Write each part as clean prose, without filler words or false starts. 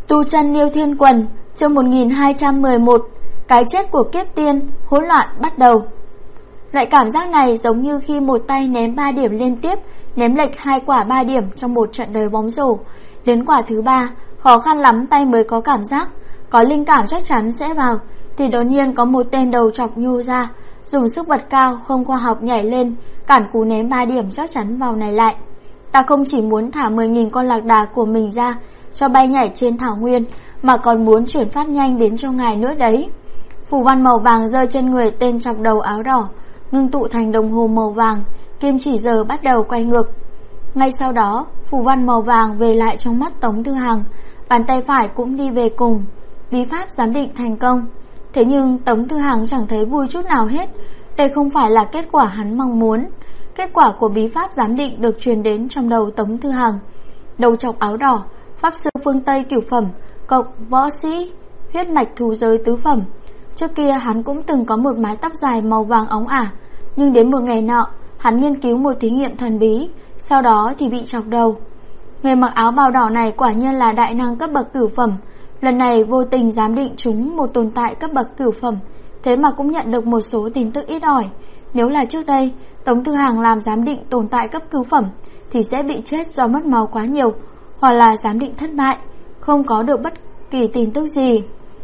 Tu chân Niêu Thiên Quần, chương 1211, cái chết của kiếp tiên, hỗn loạn bắt đầu. Loại cảm giác này giống như khi một tay ném 3 điểm liên tiếp, ném lệch 2 quả 3 điểm trong một trận đấu bóng rổ. Đến quả thứ 3, khó khăn lắm tay mới có cảm giác, có linh cảm chắc chắn sẽ vào, thì đột nhiên có một tên đầu chọc nhô ra, dùng sức vật cao không khoa học nhảy lên, cản cú ném 3 điểm chắc chắn vào này lại. Ta không chỉ muốn thả 10.000 con lạc đà của mình ra cho bay nhảy trên thảo nguyên, mà còn muốn chuyển phát nhanh đến cho ngài nữa đấy. Phù văn màu vàng rơi trên người tên chọc đầu áo đỏ, ngưng tụ thành đồng hồ màu vàng, kim chỉ giờ bắt đầu quay ngược. Ngay sau đó, phù văn màu vàng về lại trong mắt Tống Thư Hằng, bàn tay phải cũng đi về cùng. Bí pháp giám định thành công. Thế nhưng Tống Thư Hằng chẳng thấy vui chút nào hết. Đây không phải là kết quả hắn mong muốn. Kết quả của bí pháp giám định được truyền đến trong đầu Tống Thư Hằng. Đầu chọc áo đỏ, pháp sư phương Tây cửu phẩm, cộng võ sĩ, huyết mạch thú giới tứ phẩm. Trước kia hắn cũng từng có một mái tóc dài màu vàng óng ả, nhưng đến một ngày nọ, hắn nghiên cứu một thí nghiệm thần bí, sau đó thì bị chọc đầu. Người mặc áo bào đỏ này quả nhiên là đại năng cấp bậc cửu phẩm. Lần này vô tình giám định chúng một tồn tại cấp bậc cửu phẩm, thế mà cũng nhận được một số tin tức ít ỏi. Nếu là trước đây Tống Thư Hằng làm giám định tồn tại cấp cửu phẩm thì sẽ bị chết do mất máu quá nhiều, hoặc là giám định thất bại, không có được bất kỳ tin tức gì.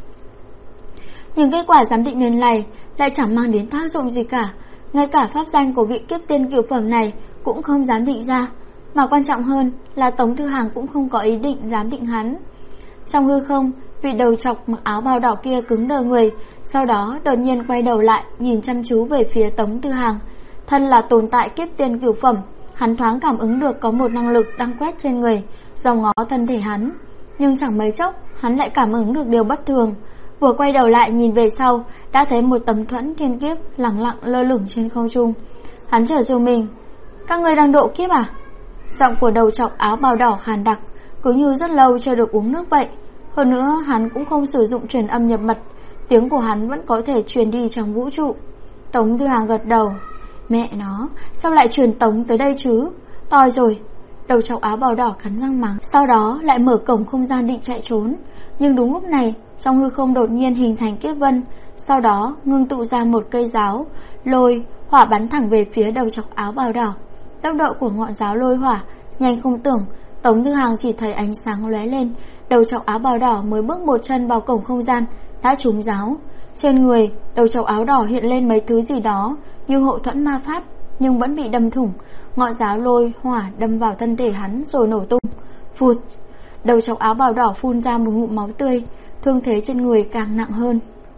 Nhưng kết quả giám định lần này lại chẳng mang đến tác dụng gì cả. Ngay cả pháp danh của vị kiếp tiên cửu phẩm này cũng không giám định ra. Mà quan trọng hơn là Tống Thư Hằng cũng không có ý định giám định hắn. Trong hư không, vị đầu chọc mặc áo bào đỏ kia cứng đờ người, sau đó đột nhiên quay đầu lại nhìn chăm chú về phía Tống Thư Hằng. Thân là tồn tại kiếp tiên cửu phẩm, hắn thoáng cảm ứng được có một năng lực đang quét trên người, dòm ngó thân thể hắn. Nhưng chẳng mấy chốc, hắn lại cảm ứng được điều bất thường. Vừa quay đầu lại nhìn về sau, đã thấy một tấm thuẫn thiên kiếp lẳng lặng lơ lửng trên không trung. Hắn chợt rùng mình. Các ngươi đang độ kiếp à? Giọng của đầu chọc áo bào đỏ khàn đặc, cứ như rất lâu chưa được uống nước vậy. Hơn nữa hắn cũng không sử dụng truyền âm nhập mật, tiếng của hắn vẫn có thể truyền đi trong vũ trụ. Tống Thư Hằng gật đầu. Mẹ nó, sao lại truyền tống tới đây chứ? Toi rồi. Đầu chọc áo bào đỏ cắn răng mắng, sau đó lại mở cổng không gian định chạy trốn. Nhưng đúng lúc này, trong hư không đột nhiên hình thành kiếp vân, sau đó ngưng tụ ra một cây giáo lôi hỏa bắn thẳng về phía đầu chọc áo bào đỏ. Tốc độ của ngọn giáo lôi hỏa nhanh không tưởng. Tống Thư Hằng chỉ thấy ánh sáng lóe lên, đầu chọc áo bào đỏ mới bước một chân vào cổng không gian đã trúng giáo. Trên người đầu chọc áo đỏ hiện lên mấy thứ gì đó như hộ thuẫn ma pháp, nhưng vẫn bị đâm thủng. Ngọn giáo lôi hỏa đâm vào thân thể hắn rồi nổ tung. Phụt! Đầu chọc áo bào đỏ phun ra một ngụm máu tươi, thương thế trên người càng nặng hơn.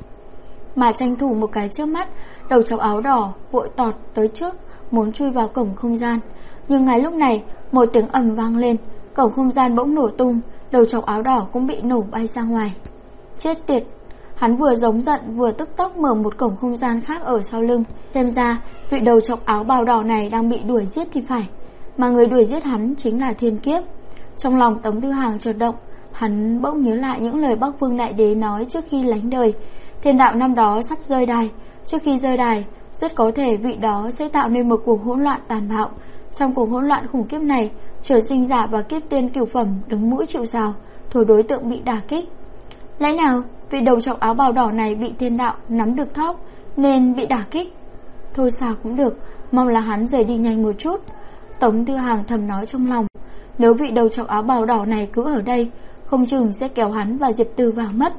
Mà tranh thủ một cái trước mắt, đầu chọc áo đỏ vội tọt tới trước, muốn chui vào cổng không gian. Nhưng ngay lúc này, một tiếng ầm vang lên, cổng không gian bỗng nổ tung, đầu chọc áo đỏ cũng bị nổ bay ra ngoài. Chết tiệt! Hắn vừa giống giận vừa tức tốc mở một cổng không gian khác ở sau lưng. Xem ra vị đầu chọc áo bào đỏ này đang bị đuổi giết thì phải, mà người đuổi giết hắn chính là thiên kiếp. Trong lòng Tống Thư Hằng chợt động, hắn bỗng nhớ lại những lời Bắc Vương Đại Đế nói trước khi lánh đời. Thiên đạo năm đó sắp rơi đài, trước khi rơi đài, rất có thể vị đó sẽ tạo nên một cuộc hỗn loạn tàn bạo. Trong cuộc hỗn loạn khủng khiếp này, trời sinh giả và kiếp tiên cửu phẩm đứng mũi chịu sào, thôi đối tượng bị đả kích. Lẽ nào vị đầu chọc áo bào đỏ này bị thiên đạo nắm được thóp nên bị đả kích? Thôi sao cũng được, mong là hắn rời đi nhanh một chút. Tống Thư Hằng thầm nói trong lòng. Nếu vị đầu chọc áo bào đỏ này cứ ở đây, không chừng sẽ kéo hắn và Diệp Từ vào mất.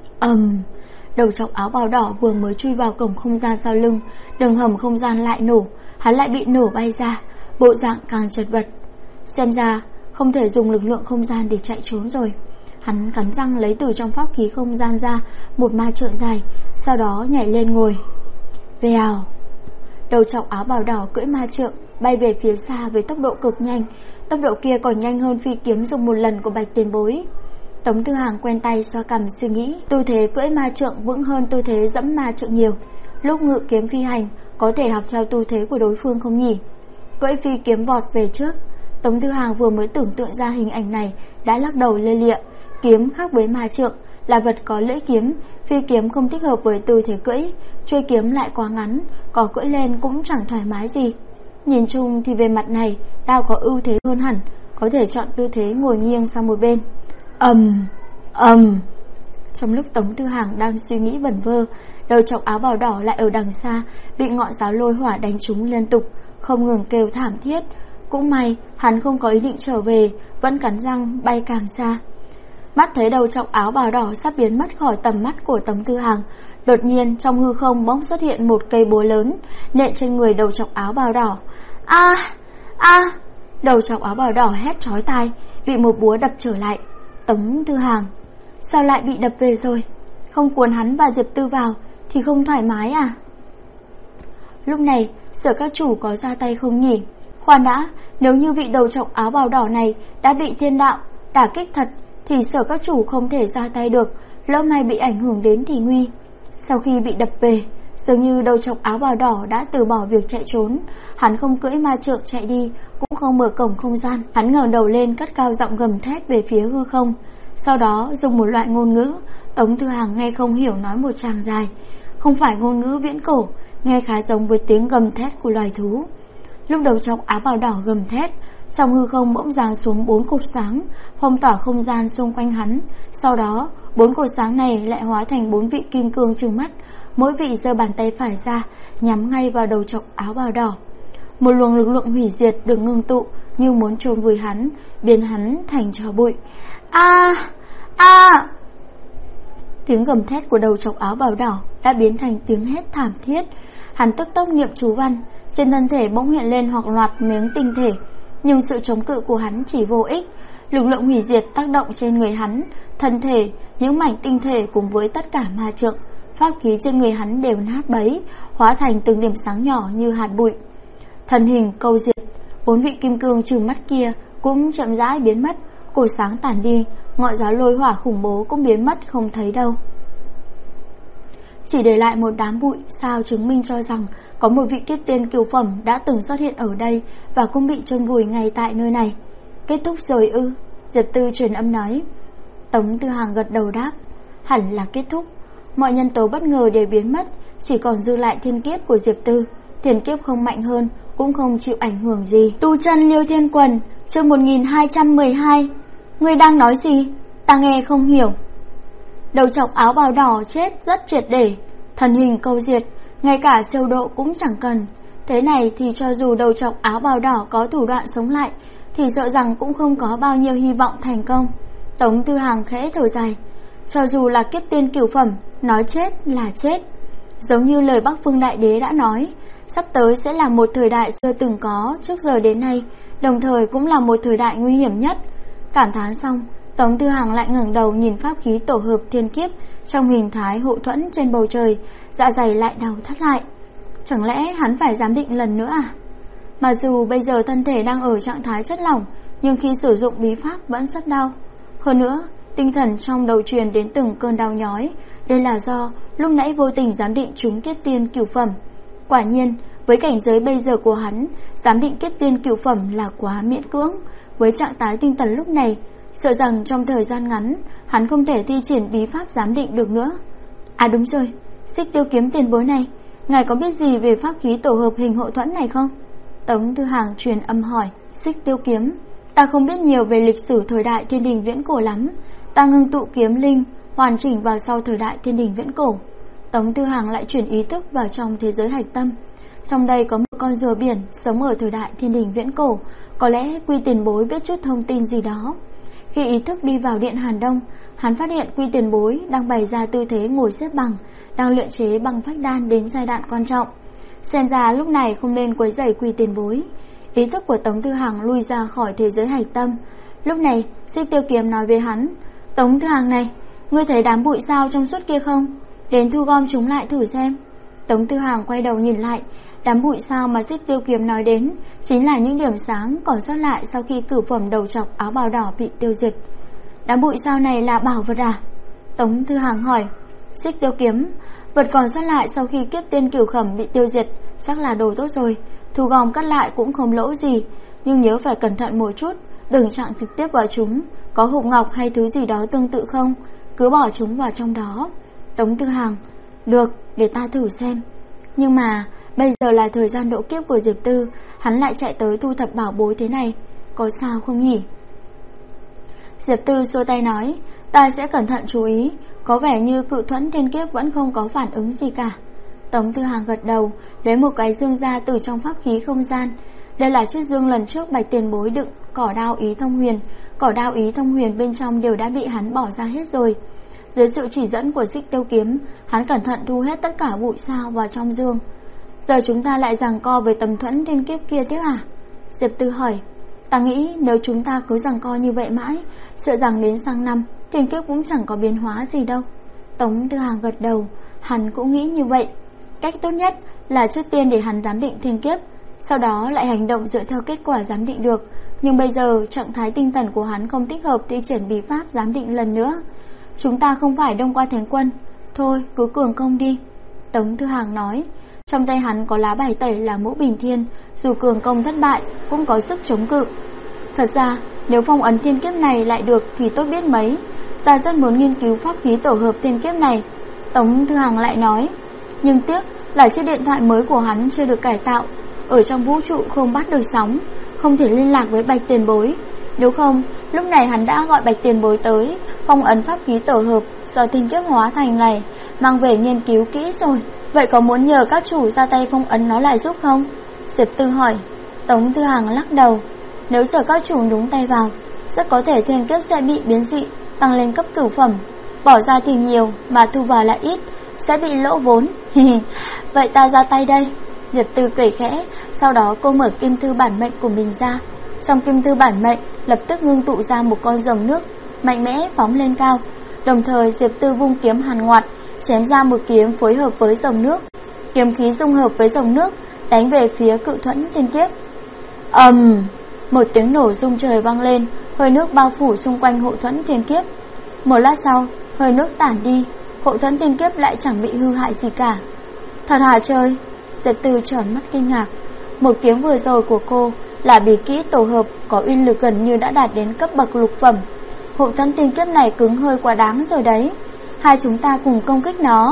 Đầu chọc áo bào đỏ vừa mới chui vào cổng không gian sau lưng, đường hầm không gian lại nổ, hắn lại bị nổ bay ra, bộ dạng càng chật vật. Xem ra không thể dùng lực lượng không gian để chạy trốn rồi. Hắn cắn răng lấy từ trong pháp khí không gian ra một ma trượng dài, sau đó nhảy lên ngồi. Vèo! Đầu chọc áo bào đỏ cưỡi ma trượng bay về phía xa với tốc độ cực nhanh, tốc độ kia còn nhanh hơn phi kiếm dùng một lần của Bạch Tiền Bối. Tống Thư Hằng quen tay xoa cằm suy nghĩ, tư thế cưỡi ma trượng vững hơn tư thế dẫm ma trượng nhiều. Lúc ngự kiếm phi hành có thể học theo tư thế của đối phương không nhỉ? Cưỡi phi kiếm vọt về trước. Tống Thư Hằng vừa mới tưởng tượng ra hình ảnh này đã lắc đầu lê lịa. Kiếm khác với ma trượng, là vật có lưỡi kiếm, phi kiếm không thích hợp với tư thế cưỡi, chuôi kiếm lại quá ngắn, có cưỡi lên cũng chẳng thoải mái gì. Nhìn chung thì về mặt này, đao có ưu thế hơn hẳn, có thể chọn tư thế ngồi nghiêng sang một bên. Trong lúc Tống Tư Hằng đang suy nghĩ vẩn vơ, đầu chọc áo bào đỏ lại ở đằng xa bị ngọn giáo lôi hỏa đánh trúng liên tục, không ngừng kêu thảm thiết. Cũng may hắn không có ý định trở về, vẫn cắn răng bay càng xa. Mắt thấy đầu chọc áo bào đỏ sắp biến mất khỏi tầm mắt của Tống Tư Hằng, đột nhiên trong hư không bỗng xuất hiện một cây búa lớn nện trên người đầu chọc áo bào đỏ. Đầu chọc áo bào đỏ hét chói tai, bị một búa đập trở lại. Tống Tư Hằng, sao lại bị đập về rồi? Không cuốn hắn và Diệp Tư vào thì không thoải mái à? Lúc này Sở các chủ có ra tay không nhỉ? Khoan đã, nếu như vị đầu chọc áo bào đỏ này đã bị thiên đạo đả kích thật thì Sở các chủ không thể ra tay được, lỡ may bị ảnh hưởng đến thì nguy. Sau khi bị đập về, dường như đầu chọc áo bào đỏ đã từ bỏ việc chạy trốn. Hắn không cưỡi ma trượng chạy đi, cũng không mở cổng không gian. Hắn ngẩng đầu lên cất cao giọng gầm thét về phía hư không. Sau đó dùng một loại ngôn ngữ Tống Tư Hằng nghe không hiểu nói một tràng dài. Không phải ngôn ngữ viễn cổ, nghe khá giống với tiếng gầm thét của loài thú. Lúc đầu chọc áo bào đỏ gầm thét, trong hư không bỗng giáng xuống 4 cột sáng, phong tỏa không gian xung quanh hắn. Sau đó 4 cột sáng này lại hóa thành 4 vị kim cương trừng mắt, mỗi vị giơ bàn tay phải ra nhắm ngay vào đầu chọc áo bào đỏ. Một luồng lực lượng hủy diệt được ngưng tụ như muốn chôn vùi hắn, biến hắn thành tro bụi. Tiếng gầm thét của đầu chọc áo bào đỏ đã biến thành tiếng hét thảm thiết. Hắn tức tốc niệm chú văn, trên thân thể bỗng hiện lên hoặc loạt miếng tinh thể, nhưng sự chống cự của hắn chỉ vô ích. Lực lượng hủy diệt tác động trên người hắn, thân thể, những mảnh tinh thể cùng với tất cả ma trượng, pháp khí trên người hắn đều nát bấy, hóa thành từng điểm sáng nhỏ như hạt bụi. Thân hình câu diệt, 4 vị kim cương trừng mắt kia cũng chậm rãi biến mất, cột sáng tàn đi, ngọn giáo lôi hỏa khủng bố cũng biến mất không thấy đâu. Chỉ để lại một đám bụi sao chứng minh cho rằng có một vị kiếp tiên cửu phẩm đã từng xuất hiện ở đây và cũng bị chôn vùi ngay tại nơi này. Kết thúc rồi ư? Diệp Tư truyền âm nói. Tống Tư Hằng gật đầu đáp, hẳn là kết thúc. Mọi nhân tố bất ngờ đều biến mất, chỉ còn dư lại thiên kiếp của Diệp Tư. Thiên kiếp không mạnh hơn, cũng không chịu ảnh hưởng gì. Tu chân Liêu Thiên Quần, chương 1212. Ngươi đang nói gì? Ta nghe không hiểu. Đầu chọc áo bào đỏ chết rất triệt để, thần hình câu diệt, ngay cả siêu độ cũng chẳng cần. Thế này thì cho dù đầu chọc áo bào đỏ có thủ đoạn sống lại thì sợ rằng cũng không có bao nhiêu hy vọng thành công. Tống Tư Hằng khẽ thở dài, cho dù là kiếp tiên cửu phẩm, nói chết là chết. Giống như lời Bắc Phương Đại Đế đã nói, sắp tới sẽ là một thời đại chưa từng có trước giờ đến nay, đồng thời cũng là một thời đại nguy hiểm nhất. Cảm thán xong, Tống Tư Hằng lại ngẩng đầu nhìn pháp khí tổ hợp thiên kiếp trong hình thái hộ thuẫn trên bầu trời, dạ dày lại đau thắt lại. Chẳng lẽ hắn phải giám định lần nữa à? Mà dù bây giờ thân thể đang ở trạng thái chất lỏng, nhưng khi sử dụng bí pháp vẫn rất đau. Hơn nữa, tinh thần trong đầu truyền đến từng cơn đau nhói. Đây là do lúc nãy vô tình giám định trúng kiếp tiên cửu phẩm. Quả nhiên, với cảnh giới bây giờ của hắn, giám định kiếp tiên cửu phẩm là quá miễn cưỡng. Với trạng thái tinh thần lúc này, sợ rằng trong thời gian ngắn hắn không thể thi triển bí pháp giám định được nữa. À đúng rồi, Xích Tiêu kiếm tiền bối này, ngài có biết gì về pháp khí tổ hợp hình hộ thuẫn này không? Tống Tư Hằng truyền âm hỏi. Xích Tiêu kiếm, ta không biết nhiều về lịch sử thời đại thiên đình viễn cổ lắm. Ta ngưng tụ kiếm linh hoàn chỉnh vào sau thời đại thiên đình viễn cổ. Tống Tư Hằng lại chuyển ý thức vào trong thế giới hạch tâm. Trong đây có một con rùa biển sống ở thời đại thiên đình viễn cổ, có lẽ Quy Tiền Bối biết chút thông tin gì đó. Khi ý thức đi vào điện Hàn Đông, hắn phát hiện Quy Tiền Bối đang bày ra tư thế ngồi xếp bằng, đang luyện chế băng phách đan đến giai đoạn quan trọng. Xem ra lúc này không nên quấy rầy Quy Tiền Bối. Ý thức của Tống Tư Hằng lui ra khỏi thế giới hạch tâm. Lúc này Xích Tiêu kiếm nói với hắn, Tống Tư Hằng này, ngươi thấy đám bụi sao trong suốt kia không? Đến thu gom chúng lại thử xem. Tống Tư Hằng quay đầu nhìn lại, đám bụi sao mà Xích Tiêu kiếm nói đến chính là những điểm sáng còn sót lại sau khi cửu phẩm đầu chọc áo bào đỏ bị tiêu diệt. Đám bụi sao này là bảo vật à? Tống Tư Hằng hỏi. Xích Tiêu kiếm, vật còn sót lại sau khi kiếp tiên cửu phẩm bị tiêu diệt chắc là đồ tốt rồi, thu gom cắt lại cũng không lỗ gì, nhưng nhớ phải cẩn thận một chút, đừng chạm trực tiếp vào chúng. Có hộp ngọc hay thứ gì đó tương tự không? Cứ bỏ chúng vào trong đó. Tống Tư Hằng, được, để ta thử xem. Nhưng mà bây giờ là thời gian độ kiếp của Diệp Tư, hắn lại chạy tới thu thập bảo bối thế này, có sao không nhỉ? Diệp Tư xua tay nói, ta sẽ cẩn thận chú ý. Có vẻ như cự thuẫn thiên kiếp vẫn không có phản ứng gì cả. Tống Tư Hàng gật đầu, lấy một cái dương ra từ trong pháp khí không gian. Đây là chiếc dương lần trước Bạch tiền bối đựng cỏ đao ý thông huyền. Cỏ đao ý thông huyền bên trong đều đã bị hắn bỏ ra hết rồi. Dưới sự chỉ dẫn của Xích Tiêu kiếm, hắn cẩn thận thu hết tất cả bụi sao vào trong dương. Giờ chúng ta lại giằng co với tấm thuẫn thiên kiếp kia tiếp à? Diệp Tư hỏi. Ta nghĩ nếu chúng ta cứ giằng co như vậy mãi, sợ rằng đến sang năm thiên kiếp cũng chẳng có biến hóa gì đâu. Tống Tư Hàng gật đầu, hắn cũng nghĩ như vậy. Cách tốt nhất là trước tiên để hắn giám định thiên kiếp, sau đó lại hành động dựa theo kết quả giám định được. Nhưng bây giờ trạng thái tinh thần của hắn không thích hợp thi triển bí pháp giám định lần nữa. Chúng ta không phải Đông Qua Thánh Quân, thôi cứ cường công đi. Tống Tư Hàng nói. Trong tay hắn có lá bài tẩy là Mũ Bình Thiên, dù cường công thất bại cũng có sức chống cự. Thật ra nếu phong ấn thiên kiếp này lại được thì tốt biết mấy. Ta rất muốn nghiên cứu pháp khí tổ hợp thiên kiếp này. Tống Tư Hàng lại nói. Nhưng tiếc là chiếc điện thoại mới của hắn chưa được cải tạo, ở trong vũ trụ không bắt được sóng, không thể liên lạc với Bạch tiền bối. Nếu không, lúc này hắn đã gọi Bạch tiền bối tới phong ấn pháp khí tổ hợp do thiên kiếp hóa thành này, mang về nghiên cứu kỹ rồi. Vậy có muốn nhờ các chủ ra tay phong ấn nó lại giúp không? Diệp Tư hỏi. Tống Tư Hàng lắc đầu. Nếu sợ các chủ nhúng tay vào, rất có thể thiên kiếp sẽ bị biến dị, tăng lên cấp cửu phẩm. Bỏ ra thì nhiều mà thu vào lại ít, sẽ bị lỗ vốn. Vậy ta ra tay đây. Diệp Tư cười khẽ. Sau đó cô mở kim thư bản mệnh của mình ra. Trong kim thư bản mệnh lập tức ngưng tụ ra một con rồng nước mạnh mẽ phóng lên cao. Đồng thời Diệp Tư vung kiếm hàn ngoặt, chém ra một kiếm phối hợp với rồng nước. Kiếm khí dung hợp với rồng nước đánh về phía cự thuẫn thiên kiếp. Một tiếng nổ rung trời vang lên, hơi nước bao phủ xung quanh hộ thuẫn thiên kiếp. Một lát sau, hơi nước tản đi, hộ thuẫn thiên kiếp lại chẳng bị hư hại gì cả. Thật hả trời? Diệp Tư tròn mắt kinh ngạc. Một kiếm vừa rồi của cô là bí kỹ tổ hợp có uy lực gần như đã đạt đến cấp bậc lục phẩm. Hộ thuẫn thiên kiếp này cứng hơi quá đáng rồi đấy. Hai chúng ta cùng công kích nó.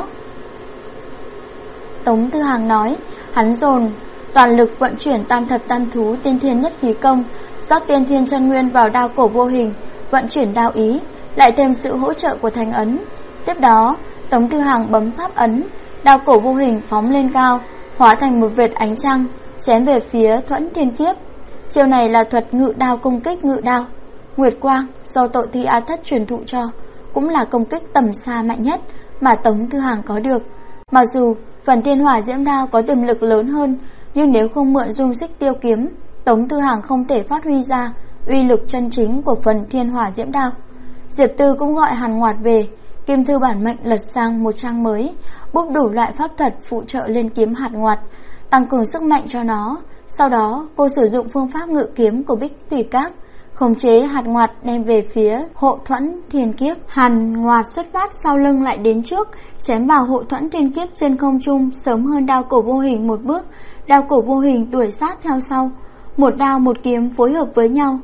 Tống Tư Hàng nói. Hắn dồn toàn lực vận chuyển tam thập tam thú tiên thiên nhất khí công, rót tiên thiên chân nguyên vào đao cổ vô hình, vận chuyển đao ý, lại thêm sự hỗ trợ của thành ấn. Tiếp đó Tống Tư Hàng bấm pháp ấn, đao cổ vô hình phóng lên cao, hóa thành một vệt ánh trăng, chém về phía thuẫn thiên kiếp. Chiêu này là thuật ngự đao công kích ngự đao. Nguyệt quang do Tội Thi A Thất truyền thụ cho, cũng là công kích tầm xa mạnh nhất mà Tống Tư Hàng có được. Mặc dù phần thiên hỏa diễm đao có tiềm lực lớn hơn, nhưng nếu không mượn dung Xích Tiêu kiếm, Tống Tư Hàng không thể phát huy ra uy lực chân chính của phần thiên hỏa diễm đao. Diệp Tư cũng gọi hàn ngoạt về, kim thư bản mệnh lật sang một trang mới, bốc đủ loại pháp thuật phụ trợ lên kiếm hạt ngoạt, tăng cường sức mạnh cho nó. Sau đó cô sử dụng phương pháp ngự kiếm của Bích Thủy Các, khống chế hạt ngoạt đem về phía hộ thuẫn thiên kiếp. Hàn ngoạt xuất phát sau lưng lại đến trước, chém vào hộ thuẫn thiên kiếp trên không trung sớm hơn đao cổ vô hình một bước. Đao cổ vô hình đuổi sát theo sau, một đao một kiếm phối hợp với nhau.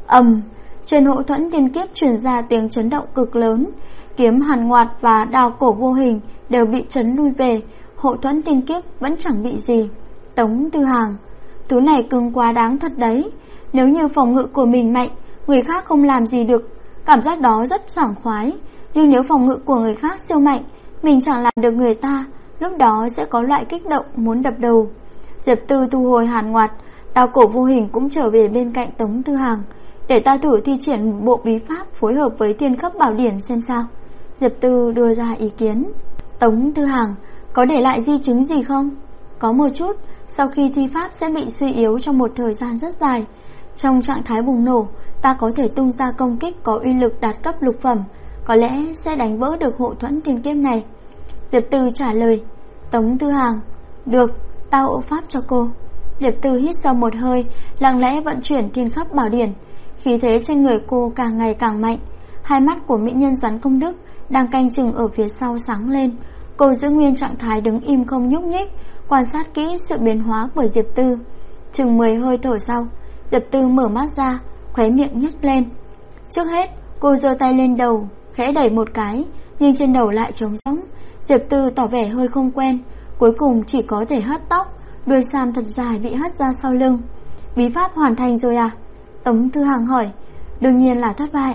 Trên hộ thuẫn thiên kiếp truyền ra tiếng chấn động cực lớn. Kiếm hàn ngoạt và đao cổ vô hình đều bị chấn lui về, hộ thuẫn thiên kiếp vẫn chẳng bị gì. Tống Tư Hàng, thứ này cứng quá đáng thật đấy. Nếu như phòng ngự của mình mạnh, người khác không làm gì được, cảm giác đó rất sảng khoái. Nhưng nếu phòng ngự của người khác siêu mạnh, mình chẳng làm được người ta, lúc đó sẽ có loại kích động muốn đập đầu. Diệp Tư thu hồi hàn ngoạt, đao cổ vô hình cũng trở về bên cạnh Tống Tư Hàng. Để ta thử thi triển một bộ bí pháp phối hợp với Thiên Cấp Bảo Điển xem sao. Diệp Tư đưa ra ý kiến. Tống Tư Hàng, có để lại di chứng gì không? Có một chút, sau khi thi pháp sẽ bị suy yếu trong một thời gian rất dài. Trong trạng thái bùng nổ, ta có thể tung ra công kích có uy lực đạt cấp lục phẩm, có lẽ sẽ đánh vỡ được hộ thuẫn thiên kiếp này. Diệp Tư trả lời. Tống Tư Hàng, được, ta hộ pháp cho cô. Diệp Tư hít sâu một hơi, lặng lẽ vận chuyển Thiên Khắc Bảo Điển. Khí thế trên người cô càng ngày càng mạnh. Hai mắt của mỹ nhân rắn công đức đang canh chừng ở phía sau sáng lên. Cô giữ nguyên trạng thái đứng im không nhúc nhích, quan sát kỹ sự biến hóa của Diệp Tư. Chừng 10 hơi thở sau, Diệp Tư mở mắt ra, khóe miệng nhếch lên. Trước hết, cô giơ tay lên đầu, khẽ đẩy một cái, nhưng trên đầu lại trống rỗng. Diệp Tư tỏ vẻ hơi không quen, cuối cùng chỉ có thể hất tóc, đuôi sam thật dài bị hất ra sau lưng. Bí pháp hoàn thành rồi à? Tống Tư Hàng hỏi. Đương nhiên là thất bại.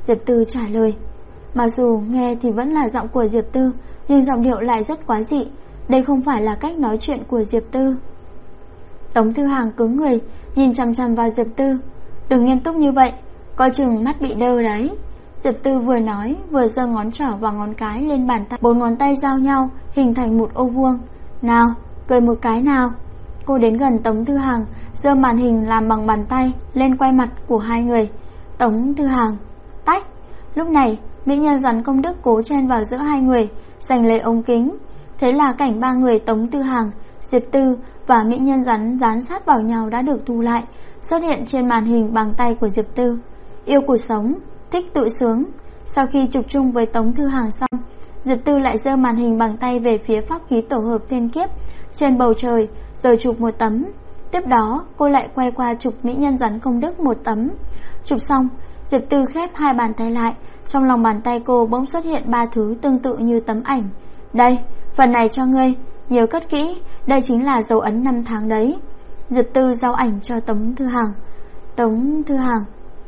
Diệp Tư trả lời. Mặc dù nghe thì vẫn là giọng của Diệp Tư, nhưng giọng điệu lại rất quái dị. Đây không phải là cách nói chuyện của Diệp Tư. Tống Thư Hàng cứng người, nhìn chằm chằm vào Diệp Tư. Đừng nghiêm túc như vậy, coi chừng mắt bị đơ đấy. Diệp Tư vừa nói vừa giơ ngón trỏ và ngón cái lên bàn tay, 4 ngón tay giao nhau hình thành một ô vuông. Nào, cười một cái nào. Cô đến gần Tống Thư Hàng, giơ màn hình làm bằng bàn tay lên quay mặt của hai người. Tống Thư Hàng tách. Lúc này mỹ nhân rắn công đức cố chen vào giữa hai người, giành lấy ống kính. Thế là cảnh ba người Tống Thư Hàng, Diệp Tư và mỹ nhân rắn dán sát vào nhau đã được thu lại, xuất hiện trên màn hình bằng tay của Diệp Tư. Yêu cuộc sống, thích tự sướng. Sau khi chụp chung với Tống Thư Hàng xong, Diệp Tư lại giơ màn hình bằng tay về phía pháp khí tổ hợp thiên kiếp trên bầu trời, rồi chụp một tấm. Tiếp đó cô lại quay qua chụp mỹ nhân rắn công đức một tấm. Chụp xong, Diệp Tư khép hai bàn tay lại. Trong lòng bàn tay cô bỗng xuất hiện 3 thứ tương tự như tấm ảnh. Đây, phần này cho ngươi, nhớ cất kỹ, đây chính là dấu ấn 5 tháng đấy. Diệp Tư giao ảnh cho Tống Thư Hàng. Tống Thư Hàng.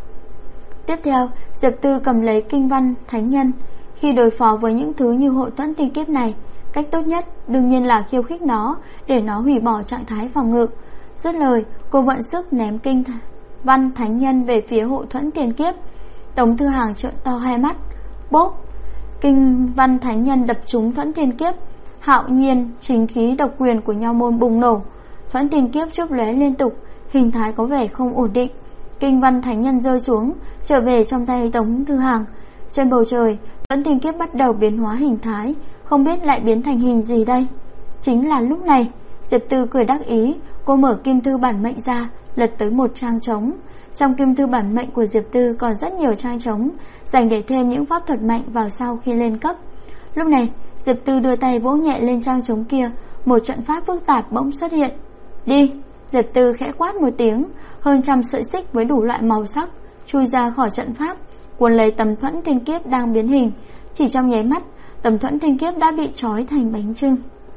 Tiếp theo, Diệp Tư cầm lấy kinh văn thánh nhân. Khi đối phó với những thứ như hộ thuẫn thiên kiếp này, cách tốt nhất đương nhiên là khiêu khích nó, để nó hủy bỏ trạng thái phòng ngự. Dứt lời, cô vận sức ném kinh văn thánh nhân về phía hộ thuẫn thiên kiếp. Tống Thư Hàng trợn to hai mắt. Bốp! Kinh văn thánh nhân đập trúng thuẫn thiên kiếp. Hạo nhiên chính khí độc quyền của Nho môn bùng nổ. Thuẫn thiên kiếp chớp lóe liên tục, hình thái có vẻ không ổn định. Kinh văn thánh nhân rơi xuống, trở về trong tay Tống Thư Hàng. Trên bầu trời, thuẫn thiên kiếp bắt đầu biến hóa hình thái, không biết lại biến thành hình gì đây. Chính là lúc này, Diệp Tư cười đắc ý. Cô mở kim thư bản mệnh ra, lật tới một trang trống. Trong kim thư bản mệnh của Diệp Tư còn rất nhiều trang trống, dành để thêm những pháp thuật mạnh vào sau khi lên cấp. Lúc này, Diệp Tư đưa tay vỗ nhẹ lên trang trống kia, một trận pháp phức tạp bỗng xuất hiện. Đi! Diệp Tư khẽ quát một tiếng, hơn trăm sợi xích với đủ loại màu sắc chui ra khỏi trận pháp, cuốn lấy tấm thuẫn thiên kiếp đang biến hình. Chỉ trong nháy mắt, tấm thuẫn thiên kiếp đã bị trói thành bánh chưng.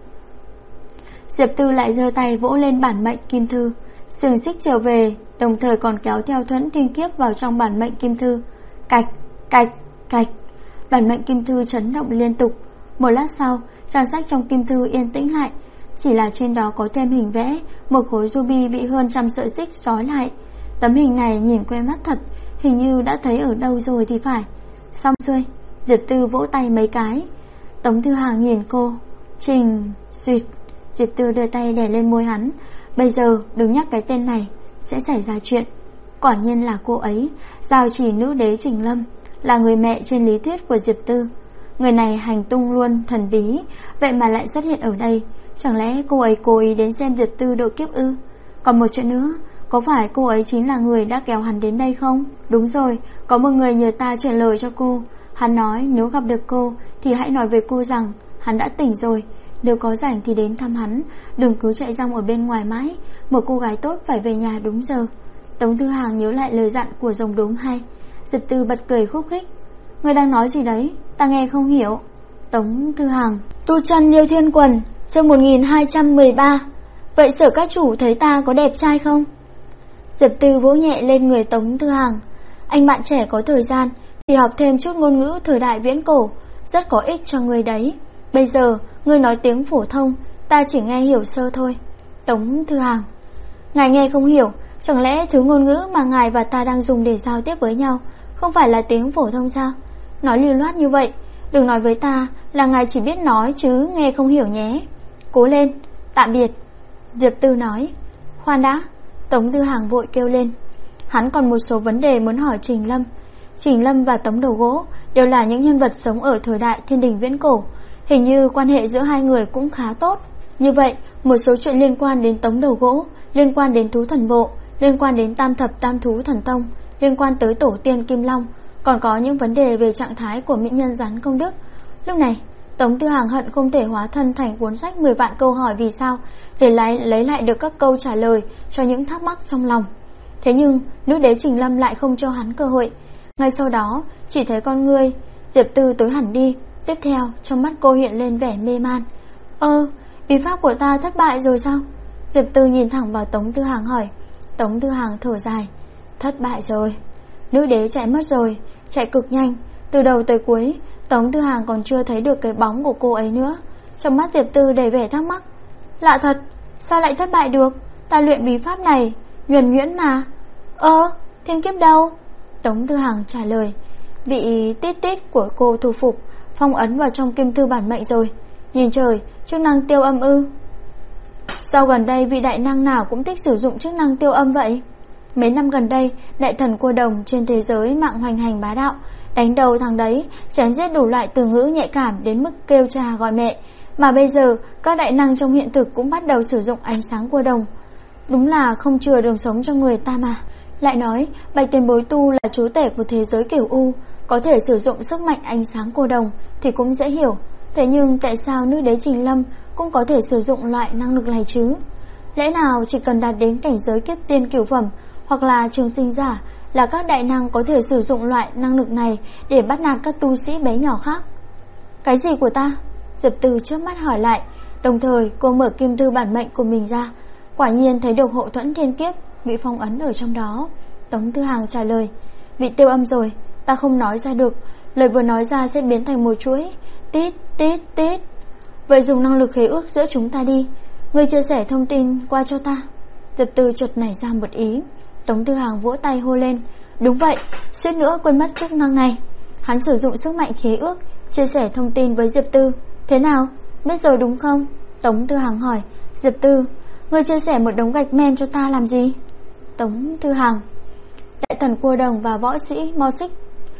Diệp Tư lại giơ tay vỗ lên bản mệnh kim thư, xiềng xích trở về, đồng thời còn kéo theo thuẫn thiên kiếp vào trong bản mệnh kim thư. Cạch, cạch, cạch. Bản mệnh kim thư chấn động liên tục. Một lát sau, trang sách trong kim thư yên tĩnh lại, chỉ là trên đó có thêm hình vẽ một khối ruby bị hơn trăm sợi xích trói lại. Tấm hình này nhìn quen mắt thật, hình như đã thấy ở đâu rồi thì phải. Xong xuôi, Diệp Tư vỗ tay mấy cái. Tống Thư Hàng nhìn cô. Trình Duyệt. Diệp Tư đưa tay đè lên môi hắn. Bây giờ đừng nhắc cái tên này, sẽ xảy ra chuyện. Quả nhiên là cô ấy, giao chỉ nữ đế Trình Lâm, là người mẹ trên lý thuyết của Diệp Tư. Người này hành tung luôn thần bí, vậy mà lại xuất hiện ở đây. Chẳng lẽ cô ấy cố ý đến xem Diệp Tư độ kiếp ư? Còn một chuyện nữa, có phải cô ấy chính là người đã kéo hắn đến đây không? Đúng rồi, có một người nhờ ta chuyển lời cho cô. Hắn nói nếu gặp được cô thì hãy nói với cô rằng hắn đã tỉnh rồi. Nếu có rảnh thì đến thăm hắn, đừng cứ chạy rong ở bên ngoài mãi. Một cô gái tốt phải về nhà đúng giờ. Tống Thư Hàng nhớ lại lời dặn của rồng đốm hay. Diệp Tư bật cười khúc khích. Người đang nói gì đấy? Ta nghe không hiểu. Tống Thư Hàng. Tu chân Liêu Thiên Quần, chương 1213. Vậy Sở các chủ thấy ta có đẹp trai không? Diệp Tư vỗ nhẹ lên người Tống Thư Hàng. Anh bạn trẻ có thời gian thì học thêm chút ngôn ngữ thời đại viễn cổ, rất có ích cho người đấy. Bây giờ ngươi nói tiếng phổ thông, ta chỉ nghe hiểu sơ thôi. Tống Thư Hàng. Ngài nghe không hiểu, chẳng lẽ thứ ngôn ngữ mà ngài và ta đang dùng để giao tiếp với nhau không phải là tiếng phổ thông sao? Nói lưu loát như vậy, đừng nói với ta là ngài chỉ biết nói chứ nghe không hiểu nhé. Cố lên, tạm biệt. Diệp Tư nói. Khoan đã. Tống Thư Hàng vội kêu lên. Hắn còn một số vấn đề muốn hỏi Trình Lâm. Trình Lâm và Tống Đầu Gỗ đều là những nhân vật sống ở thời đại thiên đình viễn cổ. Hình như quan hệ giữa hai người cũng khá tốt. Như vậy, một số chuyện liên quan đến Tống Đầu Gỗ, liên quan đến thú thần bộ, liên quan đến tam thập tam thú thần tông, liên quan tới tổ tiên Kim Long, còn có những vấn đề về trạng thái của mỹ nhân rắn công đức. Lúc này, Tống Thư Hàng hận không thể hóa thân thành cuốn sách 10 vạn câu hỏi vì sao, để lấy lại được các câu trả lời cho những thắc mắc trong lòng. Thế nhưng, nữ đế Trình Lâm lại không cho hắn cơ hội. Ngay sau đó, chỉ thấy con ngươi Diệp Tư tối hẳn đi. Tiếp theo, trong mắt cô hiện lên vẻ mê man. Bí pháp của ta thất bại rồi sao? Diệp Tư nhìn thẳng vào Tống Thư Hàng hỏi. Tống Thư Hàng thở dài. Thất bại rồi. Nữ đế chạy mất rồi, chạy cực nhanh. Từ đầu tới cuối, Tống Tư Hàng còn chưa thấy được cái bóng của cô ấy nữa. Trong mắt Diệp Tư đầy vẻ thắc mắc. Lạ thật, sao lại thất bại được? Ta luyện bí pháp này nhuần nhuyễn mà. Thiên kiếp đâu? Tống Tư Hàng trả lời. Bị tít tít của cô thu phục, phong ấn vào trong kim thư bản mệnh rồi. Nhìn trời, chức năng tiêu âm ư? Sao gần đây vị đại năng nào cũng thích sử dụng chức năng tiêu âm vậy? Mấy năm gần đây, đại thần cua đồng trên thế giới mạng hoành hành bá đạo, đánh đầu thằng đấy, chém giết đủ loại từ ngữ nhạy cảm đến mức kêu cha gọi mẹ. Mà bây giờ, các đại năng trong hiện thực cũng bắt đầu sử dụng ánh sáng cua đồng. Đúng là không chừa đường sống cho người ta mà. Lại nói, Bạch Tiền Bối tu là chúa tể của thế giới Cửu U, có thể sử dụng sức mạnh ánh sáng cua đồng thì cũng dễ hiểu. Thế nhưng tại sao nữ đế Trình Lâm cũng có thể sử dụng loại năng lực này chứ? Lẽ nào chỉ cần đạt đến cảnh giới kiếp tiên cửu phẩm hoặc là trường sinh giả là các đại năng có thể sử dụng loại năng lực này để bắt nạt các tu sĩ bé nhỏ khác? Cái gì của ta? Diệp Từ trước mắt hỏi lại, đồng thời cô mở kim thư bản mệnh của mình ra. Quả nhiên thấy được hộ thuẫn thiên kiếp bị phong ấn ở trong đó. Tống Tư Hàng trả lời, bị tiêu âm rồi, ta không nói ra được, lời vừa nói ra sẽ biến thành một chuỗi tít tít tít. Vậy dùng năng lực khế ước giữa chúng ta đi, ngươi chia sẻ thông tin qua cho ta. Diệp Từ chợt nảy ra một ý. Tống Tư Hàng vỗ tay hô lên, đúng vậy, suýt nữa quên mất chức năng này. Hắn sử dụng sức mạnh khế ước chia sẻ thông tin với Diệp Tư. Thế nào, biết rồi đúng không? Tống Tư Hàng hỏi. Diệp Tư, ngươi chia sẻ một đống gạch men cho ta làm gì? Tống Tư Hàng, đại thần cua đồng và võ sĩ Mo Xích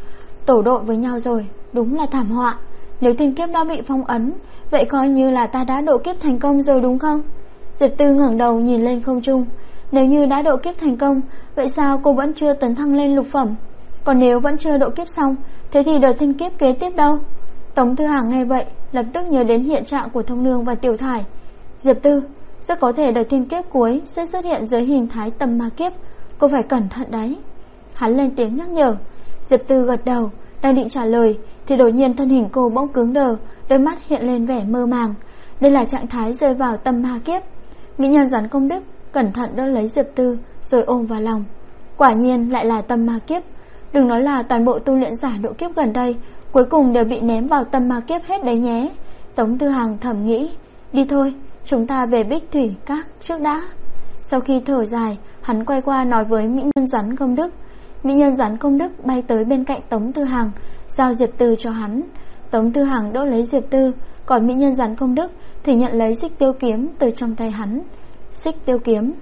tổ đội với nhau rồi, đúng là thảm họa. Nếu thiên kiếp đã bị phong ấn, vậy coi như là ta đã độ kiếp thành công rồi đúng không? Diệp Tư ngẩng đầu nhìn lên không trung. Nếu như đã độ kiếp thành công, vậy sao cô vẫn chưa tấn thăng lên lục phẩm? Còn nếu vẫn chưa độ kiếp xong, thế thì đợt thiên kiếp kế tiếp đâu? Tống Tư Hàng nghe vậy, lập tức nhớ đến hiện trạng của Thông Nương và Tiểu Thải. Diệp Tư, rất có thể đợt thiên kiếp cuối sẽ xuất hiện dưới hình thái tầm ma kiếp, cô phải cẩn thận đấy. Hắn lên tiếng nhắc nhở. Diệp Tư gật đầu, đang định trả lời thì đột nhiên thân hình cô bỗng cứng đờ, đôi mắt hiện lên vẻ mơ màng. Đây là trạng thái rơi vào tầm ma kiếp. Mỹ nhân rắn công đức cẩn thận đỡ lấy Diệp Tư rồi ôm vào lòng. Quả nhiên lại là tầm ma kiếp. Đừng nói là toàn bộ tu luyện giả độ kiếp gần đây cuối cùng đều bị ném vào tầm ma kiếp hết đấy nhé. Tống Tư Hàng thầm nghĩ. Đi thôi, chúng ta về Bích Thủy Các trước đã. Sau khi thở dài, hắn quay qua nói với mỹ nhân rắn công đức. Mỹ nhân rắn công đức bay tới bên cạnh Tống Tư Hàng, giao Diệp Tư cho hắn. Tống Tư Hàng đỡ lấy Diệp Tư, còn mỹ nhân rắn công đức thì nhận lấy xích tiêu kiếm từ trong tay hắn. Xích tiêu kiếm.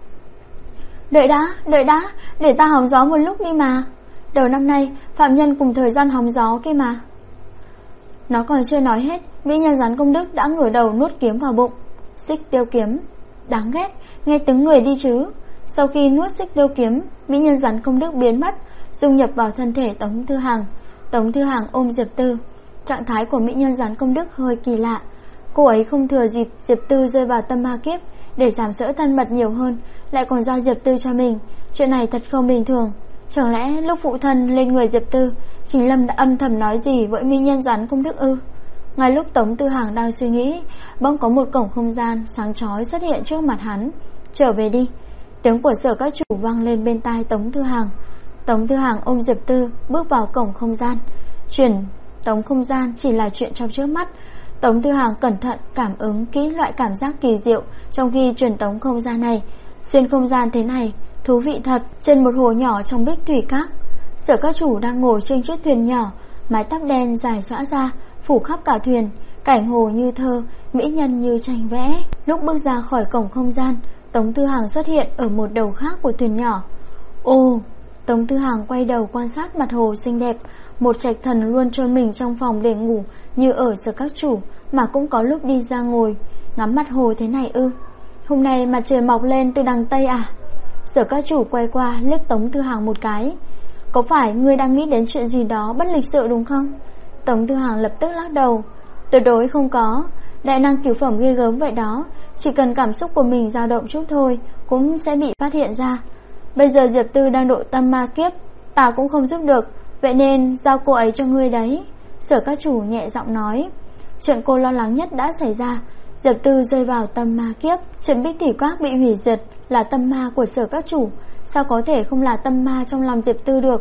Đợi đã, để ta hóng gió một lúc đi mà. Đầu năm nay phạm nhân cùng thời gian hóng gió kia mà. Nó còn chưa nói hết, mỹ nhân rắn công đức đã ngửa đầu nuốt kiếm vào bụng. Xích tiêu kiếm, đáng ghét, nghe tiếng người đi chứ. Sau khi nuốt xích tiêu kiếm, mỹ nhân rắn công đức biến mất, dung nhập vào thân thể Tống Tư Hàng. Tống Tư Hàng ôm Diệp Tư. Trạng thái của mỹ nhân rắn công đức hơi kỳ lạ. Cô ấy không thừa dịp Diệp Tư rơi vào tâm ma kiếp để giảm sỡ thân mật nhiều hơn, lại còn giao Diệp Tư cho mình. Chuyện này thật không bình thường. Chẳng lẽ lúc phụ thân lên người Diệp Tư, Trình Lâm đã âm thầm nói gì với mỹ nhân rắn công đức ư? Ngay lúc Tống Tư Hàng đang suy nghĩ, bỗng có một cổng không gian sáng chói xuất hiện trước mặt hắn. Trở về đi. Tiếng của Sở Các Chủ vang lên bên tai Tống Tư Hàng. Tống Tư Hàng ôm Diệp Tư bước vào cổng không gian. Chuyển tống không gian chỉ là chuyện trong trước mắt. Tống Tư Hàng cẩn thận cảm ứng kỹ loại cảm giác kỳ diệu trong khi truyền tống không gian này. Xuyên không gian thế này thú vị thật. Trên một hồ nhỏ trong Bích Thủy Các, Sở Các Chủ đang ngồi trên chiếc thuyền nhỏ, mái tóc đen dài xõa ra phủ khắp cả thuyền, cảnh hồ như thơ, mỹ nhân như tranh vẽ. Lúc bước ra khỏi cổng không gian, Tống Tư Hàng xuất hiện ở một đầu khác của thuyền nhỏ. Ồ! Tống Tư Hàng quay đầu quan sát mặt hồ xinh đẹp. Một trạch thần luôn chôn mình trong phòng để ngủ như ở Sở Các Chủ, mà cũng có lúc đi ra ngồi ngắm mặt hồ thế này ư? Hôm nay mặt trời mọc lên từ đằng Tây à? Sở Các Chủ quay qua liếc Tống Tư Hàng một cái. Có phải ngươi đang nghĩ đến chuyện gì đó bất lịch sự đúng không? Tống Tư Hàng lập tức lắc đầu. Tuyệt đối không có. Đại năng cửu phẩm ghê gớm vậy đó, chỉ cần cảm xúc của mình dao động chút thôi cũng sẽ bị phát hiện ra. Bây giờ Diệp Tư đang độ tâm ma kiếp, ta cũng không giúp được, vậy nên giao cô ấy cho ngươi đấy. Sở Các Chủ nhẹ giọng nói. Chuyện cô lo lắng nhất đã xảy ra. Diệp Tư rơi vào tâm ma kiếp. Chuyện Bích Thủy Các bị hủy diệt là tâm ma của Sở Các Chủ, sao có thể không là tâm ma trong lòng Diệp Tư được?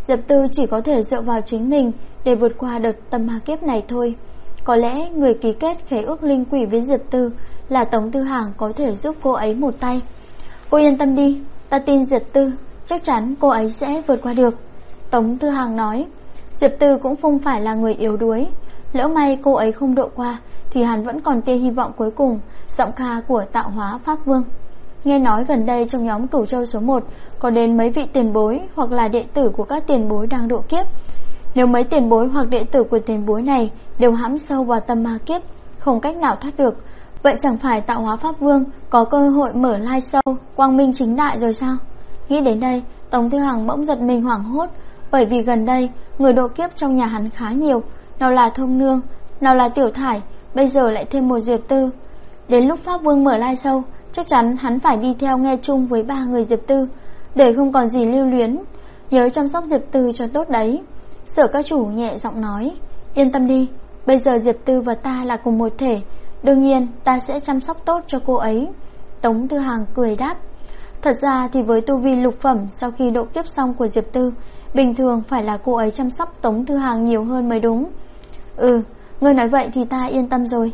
Diệp Tư chỉ có thể dựa vào chính mình để vượt qua đợt tâm ma kiếp này thôi. Có lẽ người ký kết khế ước linh quỷ với Diệp Tư là Tống Tư Hàng có thể giúp cô ấy một tay. Cô yên tâm đi, ta tin Diệp Tư, chắc chắn cô ấy sẽ vượt qua được. Tống Tư Hàng nói. Diệp Tư cũng không phải là người yếu đuối, lỡ may cô ấy không độ qua thì hắn vẫn còn tia hy vọng cuối cùng. Giọng ca của Tạo Hóa Pháp Vương. Nghe nói gần đây trong nhóm Cửu Châu số 1 có đến mấy vị tiền bối hoặc là đệ tử của các tiền bối đang độ kiếp. Nếu mấy tiền bối hoặc đệ tử của tiền bối này đều hãm sâu vào tâm ma kiếp, không cách nào thoát được, vậy chẳng phải Tạo Hóa Pháp Vương có cơ hội mở live show quang minh chính đại rồi sao? Nghĩ đến đây, Tống Tư Hằng bỗng giật mình hoảng hốt, bởi vì gần đây người độ kiếp trong nhà hắn khá nhiều, nào là Thông Nương, nào là Tiểu Thải, bây giờ lại thêm một Diệp Tư. Đến lúc Pháp Vương mở live show, chắc chắn hắn phải đi theo nghe chung với 3 người Diệp Tư, để không còn gì lưu luyến. Nhớ chăm sóc Diệp Tư cho tốt đấy. Sở các chủ nhẹ giọng nói. Yên tâm đi, bây giờ Diệp Tư và ta là cùng một thể, đương nhiên ta sẽ chăm sóc tốt cho cô ấy. Tống Tư Hàng cười đáp. Thật ra thì với tu vi lục phẩm sau khi độ kiếp xong của Diệp Tư, bình thường phải là cô ấy chăm sóc Tống Tư Hàng nhiều hơn mới đúng. Ngươi nói vậy thì ta yên tâm rồi.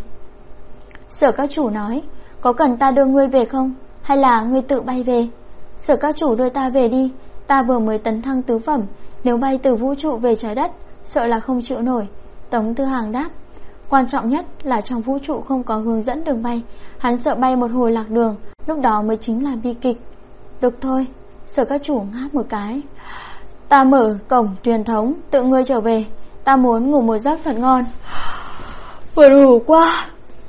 Sở các chủ nói. Có cần ta đưa ngươi về không, hay là ngươi tự bay về? Sở các chủ đưa ta về đi, ta vừa mới tấn thăng tứ phẩm, nếu bay từ vũ trụ về trái đất, sợ là không chịu nổi. Tống Tư Hàng đáp. Quan trọng nhất là trong vũ trụ không có hướng dẫn đường bay, hắn sợ bay một hồi lạc đường, lúc đó mới chính là bi kịch. Được thôi. Sở các chủ ngáp một cái. Ta mở cổng truyền thống, tự ngươi trở về, ta muốn ngủ một giấc thật ngon. Vừa ngủ quá.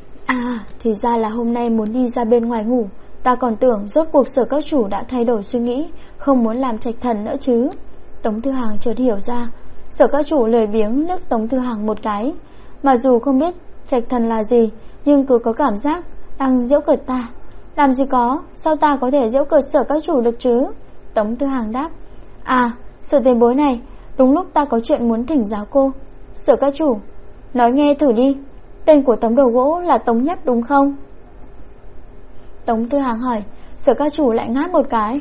Thì ra là hôm nay muốn đi ra bên ngoài ngủ. Ta còn tưởng rốt cuộc Sở các chủ đã thay đổi suy nghĩ, không muốn làm Trạch Thần nữa chứ. Tống Tư Hàng chợt hiểu ra. Sở các chủ lười biếng liếc Tống Tư Hàng một cái. Mà dù không biết Trạch Thần là gì, nhưng cứ có cảm giác đang giễu cợt ta. Làm gì có, sao ta có thể giễu cợt Sở các chủ được chứ? Tống Tư Hàng đáp. Sở tiền bối này, đúng lúc ta có chuyện muốn thỉnh giáo cô. Sở các chủ, nói nghe thử đi. Tên của Tống đầu gỗ là Tống Nhất đúng không? Tống Tư Hàng hỏi. Sở các chủ lại ngáp một cái.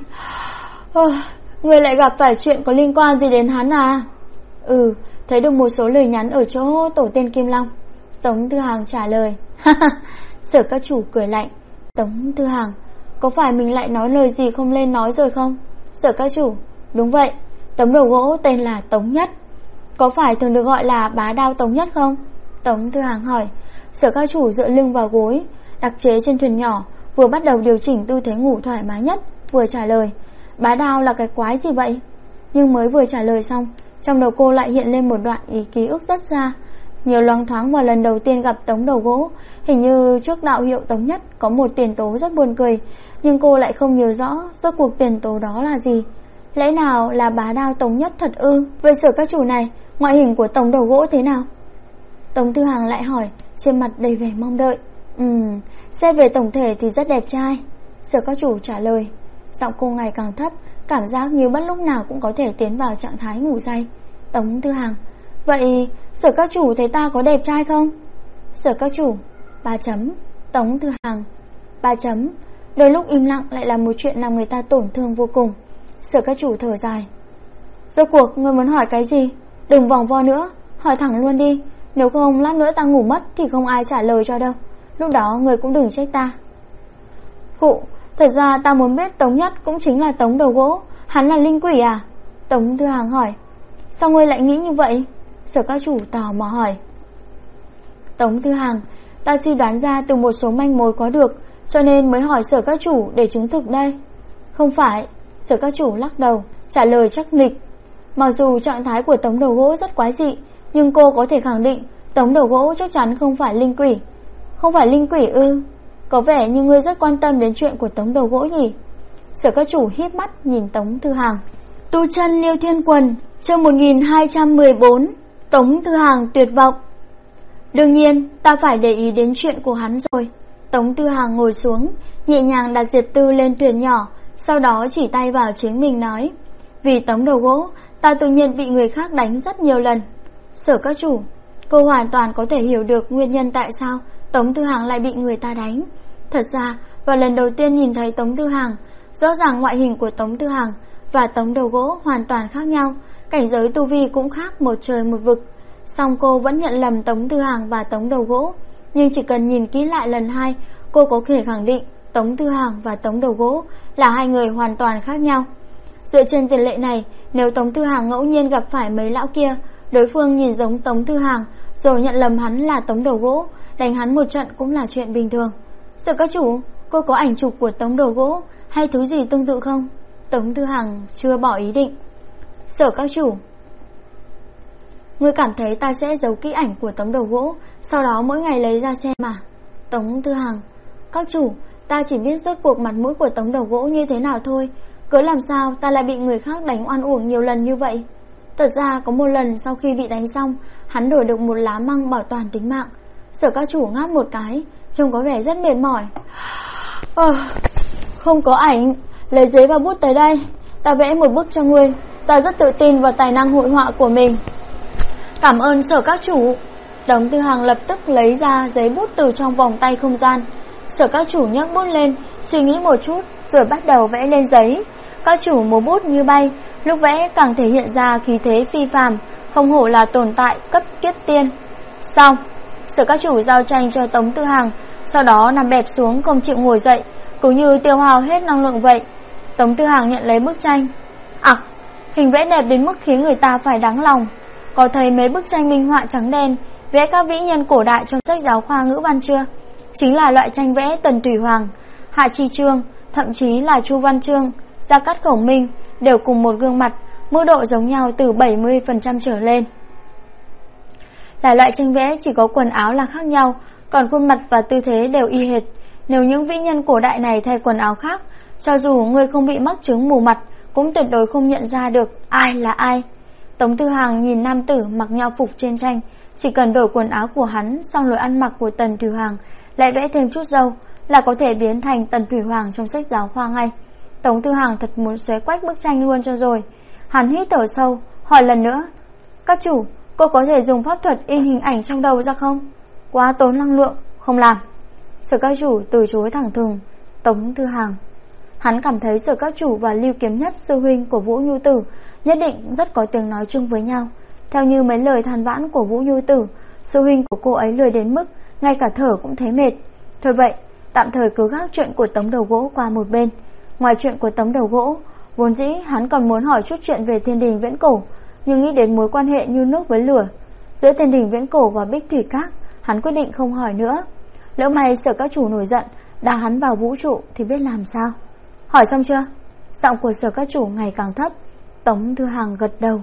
Người lại gặp phải chuyện có liên quan gì đến hắn à? Thấy được một số lời nhắn ở chỗ tổ tiên Kim Long. Tống Tư Hàng trả lời. Sở các chủ cười lạnh. Tống Tư Hàng, có phải mình lại nói lời gì không nên nói rồi không? Sở các chủ, đúng vậy, Tống đầu gỗ tên là Tống Nhất. Có phải thường được gọi là bá đao Tống Nhất không? Tống Tư Hàng hỏi. Sở các chủ dựa lưng vào gối đặc chế trên thuyền nhỏ, vừa bắt đầu điều chỉnh tư thế ngủ thoải mái nhất, vừa trả lời. Bá đao là cái quái gì vậy? Nhưng mới vừa trả lời xong, trong đầu cô lại hiện lên một đoạn ký ức rất xa. Nhớ loáng thoáng vào lần đầu tiên gặp Tống đầu gỗ, hình như trước đạo hiệu Tống Nhất có một tiền tố rất buồn cười, nhưng cô lại không nhớ rõ rốt cuộc tiền tố đó là gì. Lẽ nào là bá đao Tống Nhất thật ư? Vậy Sở các chủ này, ngoại hình của Tống đầu gỗ thế nào? Tống Tư Hàng lại hỏi, trên mặt đầy vẻ mong đợi. Xét về tổng thể thì rất đẹp trai. Sở các chủ trả lời. Giọng cô ngày càng thấp, cảm giác như bất lúc nào cũng có thể tiến vào trạng thái ngủ say. Tống Tư Hàng, vậy Sở các chủ thấy ta có đẹp trai không? Sở các chủ, 3 chấm. Tống Tư Hàng, 3 chấm. Đôi lúc im lặng lại là một chuyện làm người ta tổn thương vô cùng. Sở các chủ thở dài. Rốt cuộc ngươi muốn hỏi cái gì? Đừng vòng vo nữa, hỏi thẳng luôn đi. Nếu không lát nữa ta ngủ mất thì không ai trả lời cho đâu. Lúc đó người cũng đừng trách ta. Thật ra ta muốn biết Tống Nhất cũng chính là Tống đầu gỗ, hắn là linh quỷ à? Tống Tư Hàng hỏi. Sao ngươi lại nghĩ như vậy? Sở các chủ tò mò hỏi. Tống Tư Hàng, ta suy đoán ra từ một số manh mối có được, cho nên mới hỏi Sở các chủ để chứng thực đây. Không phải. Sở các chủ lắc đầu, trả lời chắc nịch. Mặc dù trạng thái của Tống đầu gỗ rất quái dị, nhưng cô có thể khẳng định Tống đầu gỗ chắc chắn không phải linh quỷ. Không phải linh quỷ ư? Có vẻ như ngươi rất quan tâm đến chuyện của Tống đầu gỗ nhỉ? Sở các chủ híp mắt nhìn Tống Tư Hàng. Tu chân Liêu Thiên Quần, chương 1214. Tống Tư Hàng tuyệt vọng. Đương nhiên ta phải để ý đến chuyện của hắn rồi. Tống Tư Hàng ngồi xuống, nhẹ nhàng đặt Diệp Tư lên thuyền nhỏ, sau đó chỉ tay vào chính mình nói. Vì Tống đầu gỗ, ta tự nhiên bị người khác đánh rất nhiều lần. Sở các chủ, cô hoàn toàn có thể hiểu được nguyên nhân tại sao Tống Tư Hàng lại bị người ta đánh. Thật ra, vào lần đầu tiên nhìn thấy Tống Tư Hàng, rõ ràng ngoại hình của Tống Tư Hàng và Tống đầu gỗ hoàn toàn khác nhau, cảnh giới tu vi cũng khác một trời một vực. Song cô vẫn nhận lầm Tống Tư Hàng và Tống Đầu Gỗ, nhưng chỉ cần nhìn kỹ lại lần hai, cô có thể khẳng định Tống Tư Hàng và Tống Đầu Gỗ là hai người hoàn toàn khác nhau. Dựa trên tiền lệ này, nếu Tống Tư Hàng ngẫu nhiên gặp phải mấy lão kia, đối phương nhìn giống Tống Tư Hàng rồi nhận lầm hắn là Tống Đầu Gỗ, đánh hắn một trận cũng là chuyện bình thường. Sở các chủ, cô có ảnh chụp của Tống Đầu Gỗ hay thứ gì tương tự không? Tống Tư Hàng chưa bỏ ý định. Sở các chủ, ngươi cảm thấy ta sẽ giấu kỹ ảnh của Tống Đầu Gỗ, sau đó mỗi ngày lấy ra xem mà? Tống Tư Hàng, các chủ, ta chỉ biết rốt cuộc mặt mũi của Tống Đầu Gỗ như thế nào thôi, cớ làm sao ta lại bị người khác đánh oan uổng nhiều lần như vậy? Thật ra có một lần sau khi bị đánh xong, hắn đổi được một lá măng bảo toàn tính mạng. Sở các chủ ngáp một cái, trông có vẻ rất mệt mỏi. Không có ảnh, lấy giấy và bút tới đây, ta vẽ một bức cho ngươi. Ta rất tự tin vào tài năng hội họa của mình. Cảm ơn Sở các chủ. Tống Tư Hàng lập tức lấy ra giấy bút từ trong vòng tay không gian. Sở các chủ nhấc bút lên, suy nghĩ một chút rồi bắt đầu vẽ lên giấy. Các chủ múa bút như bay, lúc vẽ càng thể hiện ra khí thế phi phàm, không hổ là tồn tại cấp kiếp tiên. Xong, Sở các chủ giao tranh cho Tống Tư Hàng, sau đó nằm bẹp xuống không chịu ngồi dậy, cũng như tiêu hao hết năng lượng vậy. Tống Tư Hàng nhận lấy bức tranh. Hình vẽ đẹp đến mức khiến người ta phải đáng lòng. Có thấy mấy bức tranh minh họa trắng đen vẽ các vĩ nhân cổ đại trong sách giáo khoa ngữ văn chưa? Chính là loại tranh vẽ Tần Thủy Hoàng, Hạ Chi Chương, thậm chí là Chu Văn Chương, Gia Cát Khổng Minh đều cùng một gương mặt, mức độ giống nhau từ 70% trở lên. Là loại tranh vẽ chỉ có quần áo là khác nhau, còn khuôn mặt và tư thế đều y hệt. Nếu những vĩ nhân cổ đại này thay quần áo khác, cho dù người không bị mắc chứng mù mặt, cũng tuyệt đối không nhận ra được ai là ai. Tống Tư Hàng nhìn nam tử mặc nho phục trên tranh, chỉ cần đổi quần áo của hắn xong lối ăn mặc của Tần Thủy Hoàng, lại vẽ thêm chút râu là có thể biến thành Tần Thủy Hoàng trong sách giáo khoa ngay. Tống Tư Hàng thật muốn xé quách bức tranh luôn cho rồi. Hắn hít thở sâu, hỏi lần nữa, các chủ, cô có thể dùng pháp thuật in hình ảnh trong đầu ra không? Quá tốn năng lượng, không làm. Sở các chủ từ chối thẳng thừng. Tống Tư Hàng, hắn cảm thấy Sở các chủ và Lưu Kiếm Nhất, sư huynh của Vũ Nhu Tử, nhất định rất có tiếng nói chung với nhau. Theo như mấy lời than vãn của Vũ Nhu Tử, sư huynh của cô ấy lười đến mức ngay cả thở cũng thấy mệt. Thôi vậy, tạm thời cứ gác chuyện của Tống Đầu Gỗ qua một bên. Ngoài chuyện của Tống Đầu Gỗ, vốn dĩ hắn còn muốn hỏi chút chuyện về Thiên Đình Viễn Cổ, nhưng nghĩ đến mối quan hệ như nước với lửa giữa Thiên Đình Viễn Cổ và Bích Thủy Các, hắn quyết định không hỏi nữa. Lỡ may Sở các chủ nổi giận đá hắn vào vũ trụ thì biết làm sao. Hỏi xong chưa? Giọng của Sở các chủ ngày càng thấp. Tống Tư Hàng gật đầu.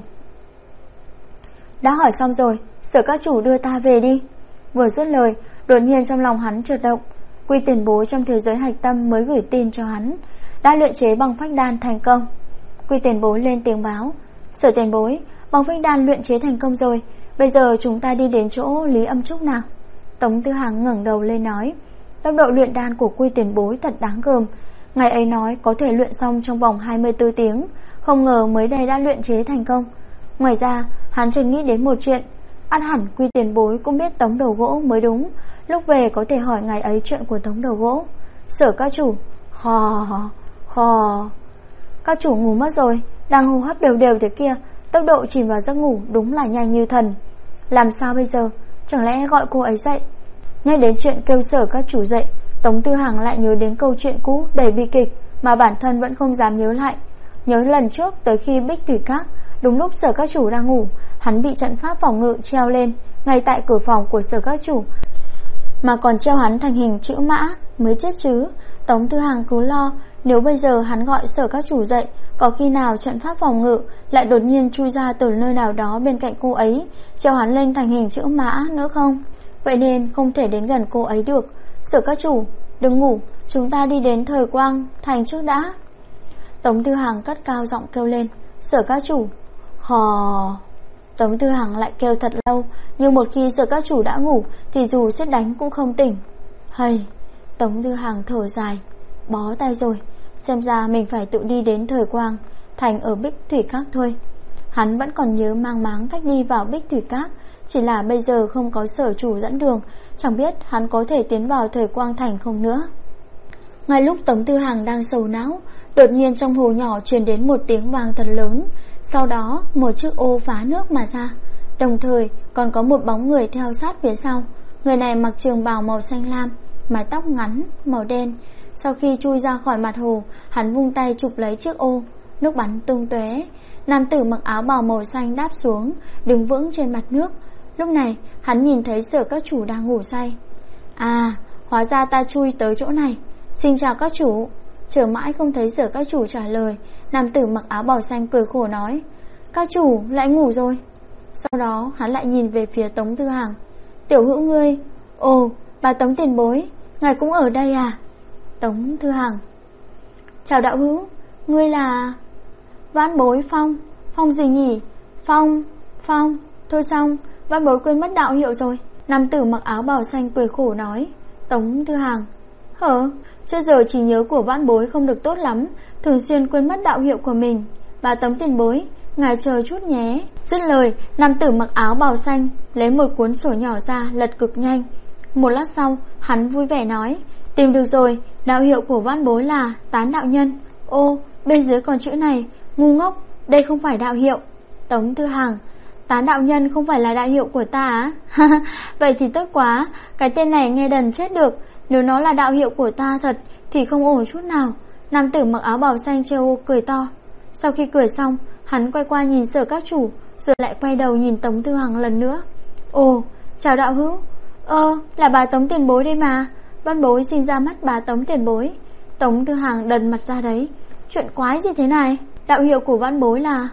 Đã hỏi xong rồi, Sở các chủ đưa ta về đi. Vừa dứt lời, đột nhiên trong lòng hắn chợt động. Quy tiền bối trong thế giới hạch tâm mới gửi tin cho hắn, đã luyện chế băng phách đan thành công. Quy tiền bối lên tiếng báo, Sở tiền bối, băng phách đan luyện chế thành công rồi, bây giờ chúng ta đi đến chỗ Lý Âm Trúc nào. Tống Tư Hàng ngẩng đầu lên nói, tốc độ luyện đan của Quy tiền bối thật đáng gờm. Ngày ấy nói có thể luyện xong trong vòng 24 tiếng, không ngờ mới đây đã luyện chế thành công. Ngoài ra, hắn chợt nghĩ đến một chuyện, ăn hẳn Quy tiền bối cũng biết Tống Đầu Gỗ mới đúng, lúc về có thể hỏi ngày ấy chuyện của Tống Đầu Gỗ. Sở các chủ, khò. Các chủ ngủ mất rồi, đang hô hấp đều đều thế kia, tốc độ chìm vào giấc ngủ đúng là nhanh như thần. Làm sao bây giờ, chẳng lẽ gọi cô ấy dậy? Nhắc đến chuyện kêu Sở các chủ dậy, Tống Tư Hàng lại nhớ đến câu chuyện cũ đầy bi kịch mà bản thân vẫn không dám nhớ lại. Nhớ lần trước tới khi Bích Thủy Các, đúng lúc Sở các chủ đang ngủ, hắn bị trận pháp phòng ngự treo lên ngay tại cửa phòng của Sở các chủ, mà còn treo hắn thành hình chữ mã mới chết chứ. Tống Tư Hàng cứ lo, nếu bây giờ hắn gọi Sở các chủ dậy, có khi nào trận pháp phòng ngự lại đột nhiên chui ra từ nơi nào đó bên cạnh cô ấy, treo hắn lên thành hình chữ mã nữa không? Vậy nên không thể đến gần cô ấy được. Sở các chủ, đừng ngủ, chúng ta đi đến Thời Quang Thành trước đã. Tống Tư Hàng cất cao giọng kêu lên, Sở các chủ, khò. Tống Tư Hàng lại kêu thật lâu, nhưng một khi Sở các chủ đã ngủ thì dù sét đánh cũng không tỉnh. Hây, Tống Tư Hàng thở dài, bó tay rồi, xem ra mình phải tự đi đến Thời Quang Thành ở Bích Thủy Các thôi. Hắn vẫn còn nhớ mang máng cách đi vào Bích Thủy Các, chỉ là bây giờ không có Sở chủ dẫn đường, chẳng biết hắn có thể tiến vào Thời Quang Thành không nữa. Ngay lúc Tống Tư Hàng đang sầu não, đột nhiên trong hồ nhỏ truyền đến một tiếng vang thật lớn. Sau đó một chiếc ô phá nước mà ra, đồng thời còn có một bóng người theo sát phía sau. Người này mặc trường bào màu xanh lam, mái tóc ngắn màu đen. Sau khi chui ra khỏi mặt hồ, hắn vung tay chụp lấy chiếc ô, nước bắn tung tóe. Nam tử mặc áo bào màu xanh đáp xuống, đứng vững trên mặt nước. Lúc này hắn nhìn thấy Sở các chủ đang ngủ say. À, hóa ra ta chui tới chỗ này. Xin chào các chủ. Chờ mãi không thấy Sở các chủ trả lời, nam tử mặc áo bào xanh cười khổ nói: Các chủ lại ngủ rồi. Sau đó hắn lại nhìn về phía Tống Tư Hằng. Tiểu Hữu ngươi. Ồ, bà Tống tiền bối, ngài cũng ở đây à? Tống Tư Hằng: Chào đạo hữu, ngươi là... Vãn bối Phong. Phong gì nhỉ? Phong. Thôi xong, vãn bối quên mất đạo hiệu rồi. Nam tử mặc áo bào xanh cười khổ nói. Tống Tư Hằng: Trước giờ trí nhớ của vãn bối không được tốt lắm, thường xuyên quên mất đạo hiệu của mình. Bà Tống tiền bối, ngài chờ chút nhé. Dứt lời, nam tử mặc áo bào xanh lấy một cuốn sổ nhỏ ra, lật cực nhanh. Một lát sau, hắn vui vẻ nói: Tìm được rồi, đạo hiệu của vãn bối là Tán đạo nhân. Ô, bên dưới còn chữ này, ngu ngốc, đây không phải đạo hiệu. Tống Tư Hằng: Tán đạo nhân không phải là đạo hiệu của ta á? Vậy thì tốt quá, cái tên này nghe đần chết được. Nếu nó là đạo hiệu của ta thật thì không ổn chút nào. Nam tử mặc áo bào xanh trêu cười to. Sau khi cười xong, hắn quay qua nhìn Sở các chủ, rồi lại quay đầu nhìn Tống Tư Hằng lần nữa. Ồ, chào đạo hữu. Là bà Tống tiền bối đây mà. Vãn bối xin ra mắt bà Tống tiền bối. Tống Tư Hằng đần mặt ra đấy. Chuyện quái gì thế này? Đạo hiệu của vãn bối là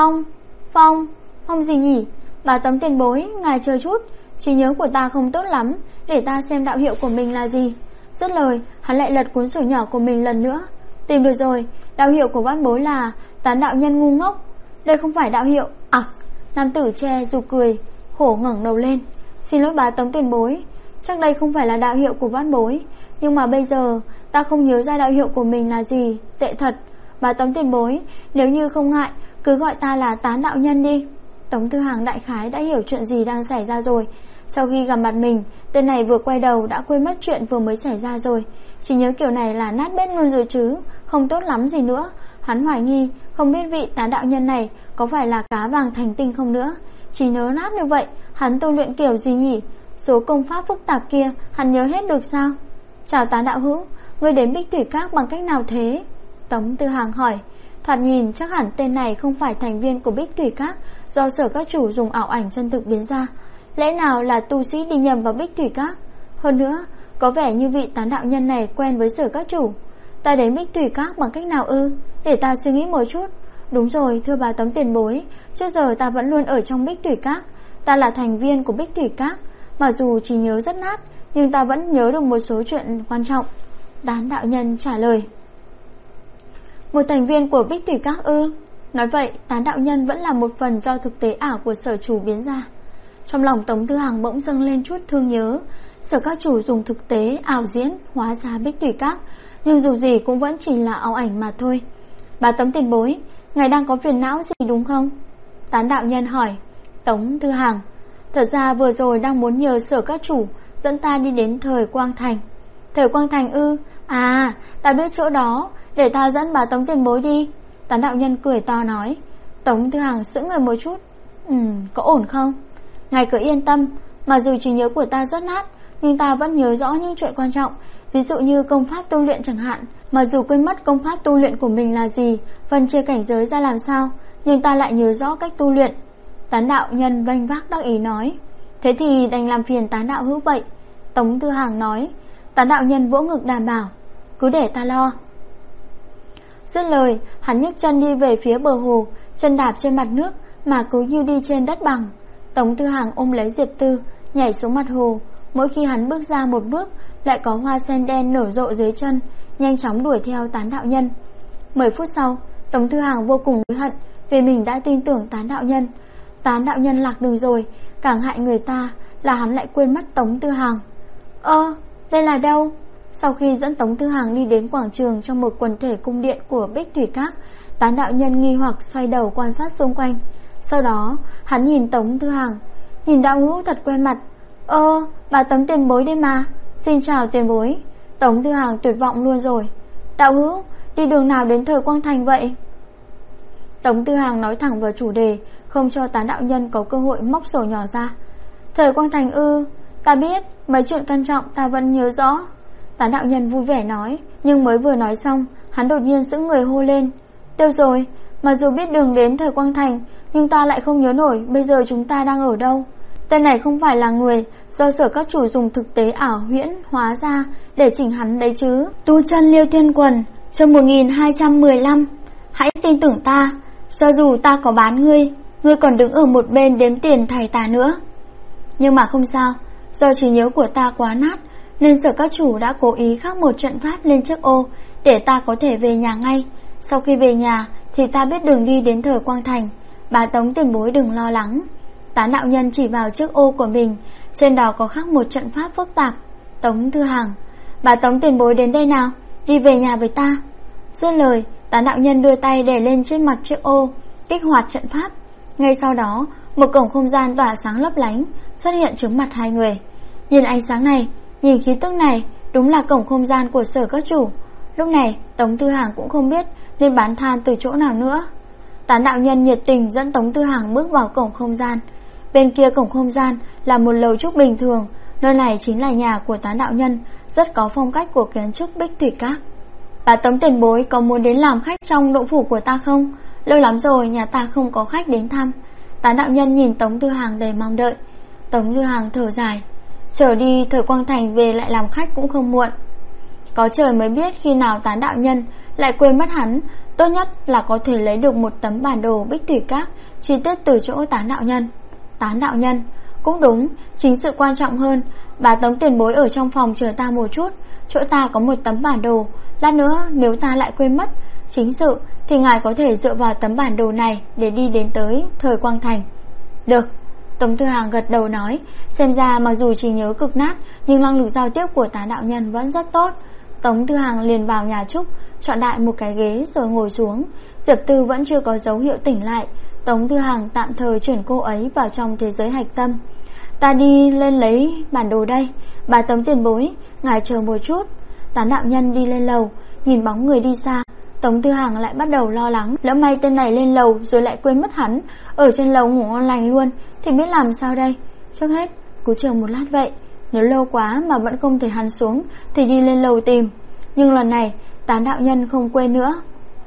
Phong gì nhỉ? Bà Tống tiền bối, ngài chờ chút, trí nhớ của ta không tốt lắm, để ta xem đạo hiệu của mình là gì. Dứt lời, hắn lại lật cuốn sổ nhỏ của mình lần nữa. Tìm được rồi, đạo hiệu của vãn bối là Tán đạo nhân ngu ngốc. Đây không phải đạo hiệu. Nam tử che dù cười khổ ngẩng đầu lên. Xin lỗi bà Tống tiền bối, chắc đây không phải là đạo hiệu của vãn bối, nhưng mà bây giờ ta không nhớ ra đạo hiệu của mình là gì. Tệ thật. Bà Tống tiền bối, nếu như không ngại, cứ gọi ta là Tán đạo nhân đi. Tống Tư Hằng đại khái đã hiểu chuyện gì đang xảy ra rồi. Sau khi gặp mặt mình, tên này vừa quay đầu đã quên mất chuyện vừa mới xảy ra rồi. Chỉ nhớ kiểu này là nát bét luôn rồi chứ, không tốt lắm gì nữa. Hắn hoài nghi không biết vị Tán đạo nhân này có phải là cá vàng thành tinh không nữa. Chỉ nhớ nát như vậy, hắn tu luyện kiểu gì nhỉ? Số công pháp phức tạp kia hắn nhớ hết được sao? Chào Tán đạo hữu, ngươi đến Bích Thủy Các bằng cách nào thế? Tống Tư Hằng hỏi. Thoạt nhìn chắc hẳn tên này không phải thành viên của Bích Thủy Các do Sở các chủ dùng ảo ảnh chân thực biến ra. Lẽ nào là tu sĩ đi nhầm vào Bích Thủy Các? Hơn nữa, có vẻ như vị Tán đạo nhân này quen với Sở các chủ. Ta đến Bích Thủy Các bằng cách nào ư? Để ta suy nghĩ một chút. Đúng rồi, thưa bà Tống tiền bối, trước giờ ta vẫn luôn ở trong Bích Thủy Các. Ta là thành viên của Bích Thủy Các. Mặc dù trí nhớ rất nát, nhưng ta vẫn nhớ được một số chuyện quan trọng. Tán đạo nhân trả lời. Một thành viên của Bích Thủy Các ư? Nói vậy, Tán đạo nhân vẫn là một phần do thực tế ảo của Sở chủ biến ra. Trong lòng Tống Tư Hằng bỗng dâng lên chút thương nhớ. Sở các chủ dùng thực tế ảo diễn hóa ra Bích Thủy Các, nhưng dù gì cũng vẫn chỉ là ảo ảnh mà thôi. Bà Tống tiền bối, ngài đang có phiền não gì đúng không? Tán đạo nhân hỏi. Tống Tư Hằng: Thật ra vừa rồi đang muốn nhờ Sở các chủ dẫn ta đi đến Thời Quang Thành. Thời Quang Thành ư? À, ta biết chỗ đó, để ta dẫn bà Tống tiền bối đi. Tán đạo nhân cười to nói. Tống Tư Hằng sững người một chút. Có ổn không? Ngài cứ yên tâm, mặc dù trí nhớ của ta rất nát, nhưng ta vẫn nhớ rõ những chuyện quan trọng. Ví dụ như công pháp tu luyện chẳng hạn. Mặc dù quên mất công pháp tu luyện của mình là gì, phân chia cảnh giới ra làm sao, nhưng ta lại nhớ rõ cách tu luyện. Tán đạo nhân vênh vác đắc ý nói. Thế thì đành làm phiền Tán đạo hữu vậy. Tống Tư Hằng nói. Tán đạo nhân vỗ ngực đảm bảo. Cứ để ta lo. Dứt lời, hắn nhấc chân đi về phía bờ hồ, chân đạp trên mặt nước mà cứ như đi trên đất bằng. Tống Tư Hằng ôm lấy Diệp Tư, nhảy xuống mặt hồ. Mỗi khi hắn bước ra một bước, lại có hoa sen đen nở rộ dưới chân, nhanh chóng đuổi theo Tán đạo nhân. 10 phút sau, Tống Tư Hằng vô cùng hối hận vì mình đã tin tưởng Tán đạo nhân. Tán đạo nhân lạc đường rồi, càng hại người ta là hắn lại quên mất Tống Tư Hằng. Đây là đâu? Sau khi dẫn Tống Tư Hằng đi đến quảng trường trong một quần thể cung điện của Bích Thủy Các, Tán đạo nhân nghi hoặc xoay đầu quan sát xung quanh. Sau đó hắn nhìn Tống Tư Hằng. Nhìn đạo hữu thật quen mặt. Bà Tống tiền bối đây mà. Xin chào tiền bối. Tống Tư Hằng tuyệt vọng luôn rồi. Đạo hữu, đi đường nào đến Thời Quang Thành vậy? Tống Tư Hằng nói thẳng vào chủ đề, không cho Tán đạo nhân có cơ hội móc sổ nhỏ ra. Thời Quang Thành ư? Ta biết, mấy chuyện quan trọng ta vẫn nhớ rõ. Tán đạo nhân vui vẻ nói, nhưng mới vừa nói xong, hắn đột nhiên sững người hô lên. Tiêu rồi, mặc dù biết đường đến Thời Quang Thành, nhưng ta lại không nhớ nổi bây giờ chúng ta đang ở đâu. Tên này không phải là người do Sở các chủ dùng thực tế ảo huyễn hóa ra để chỉnh hắn đấy chứ. Tu chân Liêu Thiên Quần, chương 1215. Hãy tin tưởng ta, cho dù ta có bán ngươi, ngươi còn đứng ở một bên đếm tiền thầy ta nữa. Nhưng mà không sao, do trí nhớ của ta quá nát, nên Sở các chủ đã cố ý khắc một trận pháp lên chiếc ô để ta có thể về nhà ngay. Sau khi về nhà thì ta biết đường đi đến Thời Quang Thành. Bà Tống tiền bối đừng lo lắng. Tán đạo nhân chỉ vào chiếc ô của mình, trên đó có khắc một trận pháp phức tạp. Tống Thư Hằng, bà Tống tiền bối đến đây nào, đi về nhà với ta. Dứt lời, Tán đạo nhân đưa tay để lên trên mặt chiếc ô, kích hoạt trận pháp. Ngay sau đó, một cổng không gian tỏa sáng lấp lánh xuất hiện trước mặt hai người. Nhìn ánh sáng này, nhìn khí tức này, đúng là cổng không gian của Sở các chủ. Lúc này, Tống Tư Hằng cũng không biết nên bán than từ chỗ nào nữa. Tán đạo nhân nhiệt tình dẫn Tống Tư Hằng bước vào cổng không gian. Bên kia cổng không gian là một lầu trúc bình thường, nơi này chính là nhà của Tán đạo nhân, rất có phong cách của kiến trúc Bích Thủy Các. Bà Tống tiền bối có muốn đến làm khách trong động phủ của ta không? Lâu lắm rồi nhà ta không có khách đến thăm. Tán đạo nhân nhìn Tống Tư Hằng đầy mong đợi. Tống Tư Hằng thở dài, trở đi Thời Quang Thành về lại làm khách cũng không muộn. Có trời mới biết khi nào Tán đạo nhân lại quên mất hắn. Tốt nhất là có thể lấy được một tấm bản đồ Bích Thủy Các chi tiết từ chỗ Tán đạo nhân. Tán đạo nhân, cũng đúng, chính sự quan trọng hơn. Bà Tống tiền bối ở trong phòng chờ ta một chút, chỗ ta có một tấm bản đồ. Lát nữa nếu ta lại quên mất chính sự thì ngài có thể dựa vào tấm bản đồ này để đi đến tới Thời Quang Thành. Được, Tống Tư Hằng gật đầu nói. Xem ra mặc dù trí nhớ cực nát, nhưng năng lực giao tiếp của Tán đạo nhân vẫn rất tốt. Tống Tư Hằng liền vào nhà trúc, chọn đại một cái ghế rồi ngồi xuống. Diệp Tư vẫn chưa có dấu hiệu tỉnh lại. Tống Tư Hằng tạm thời chuyển cô ấy vào trong thế giới hạch tâm. Ta đi lên lấy bản đồ đây. Bà Tống tiền bối, ngài chờ một chút. Tán đạo nhân đi lên lầu, nhìn bóng người đi xa. Tống Tư Hằng lại bắt đầu lo lắng, lỡ may tên này lên lầu rồi lại quên mất hắn, ở trên lầu ngủ ngon lành luôn thì biết làm sao đây. Trước hết cứ chờ một lát vậy, nếu lâu quá mà vẫn không thể hắn xuống thì đi lên lầu tìm. Nhưng lần này Tán đạo nhân không quên nữa.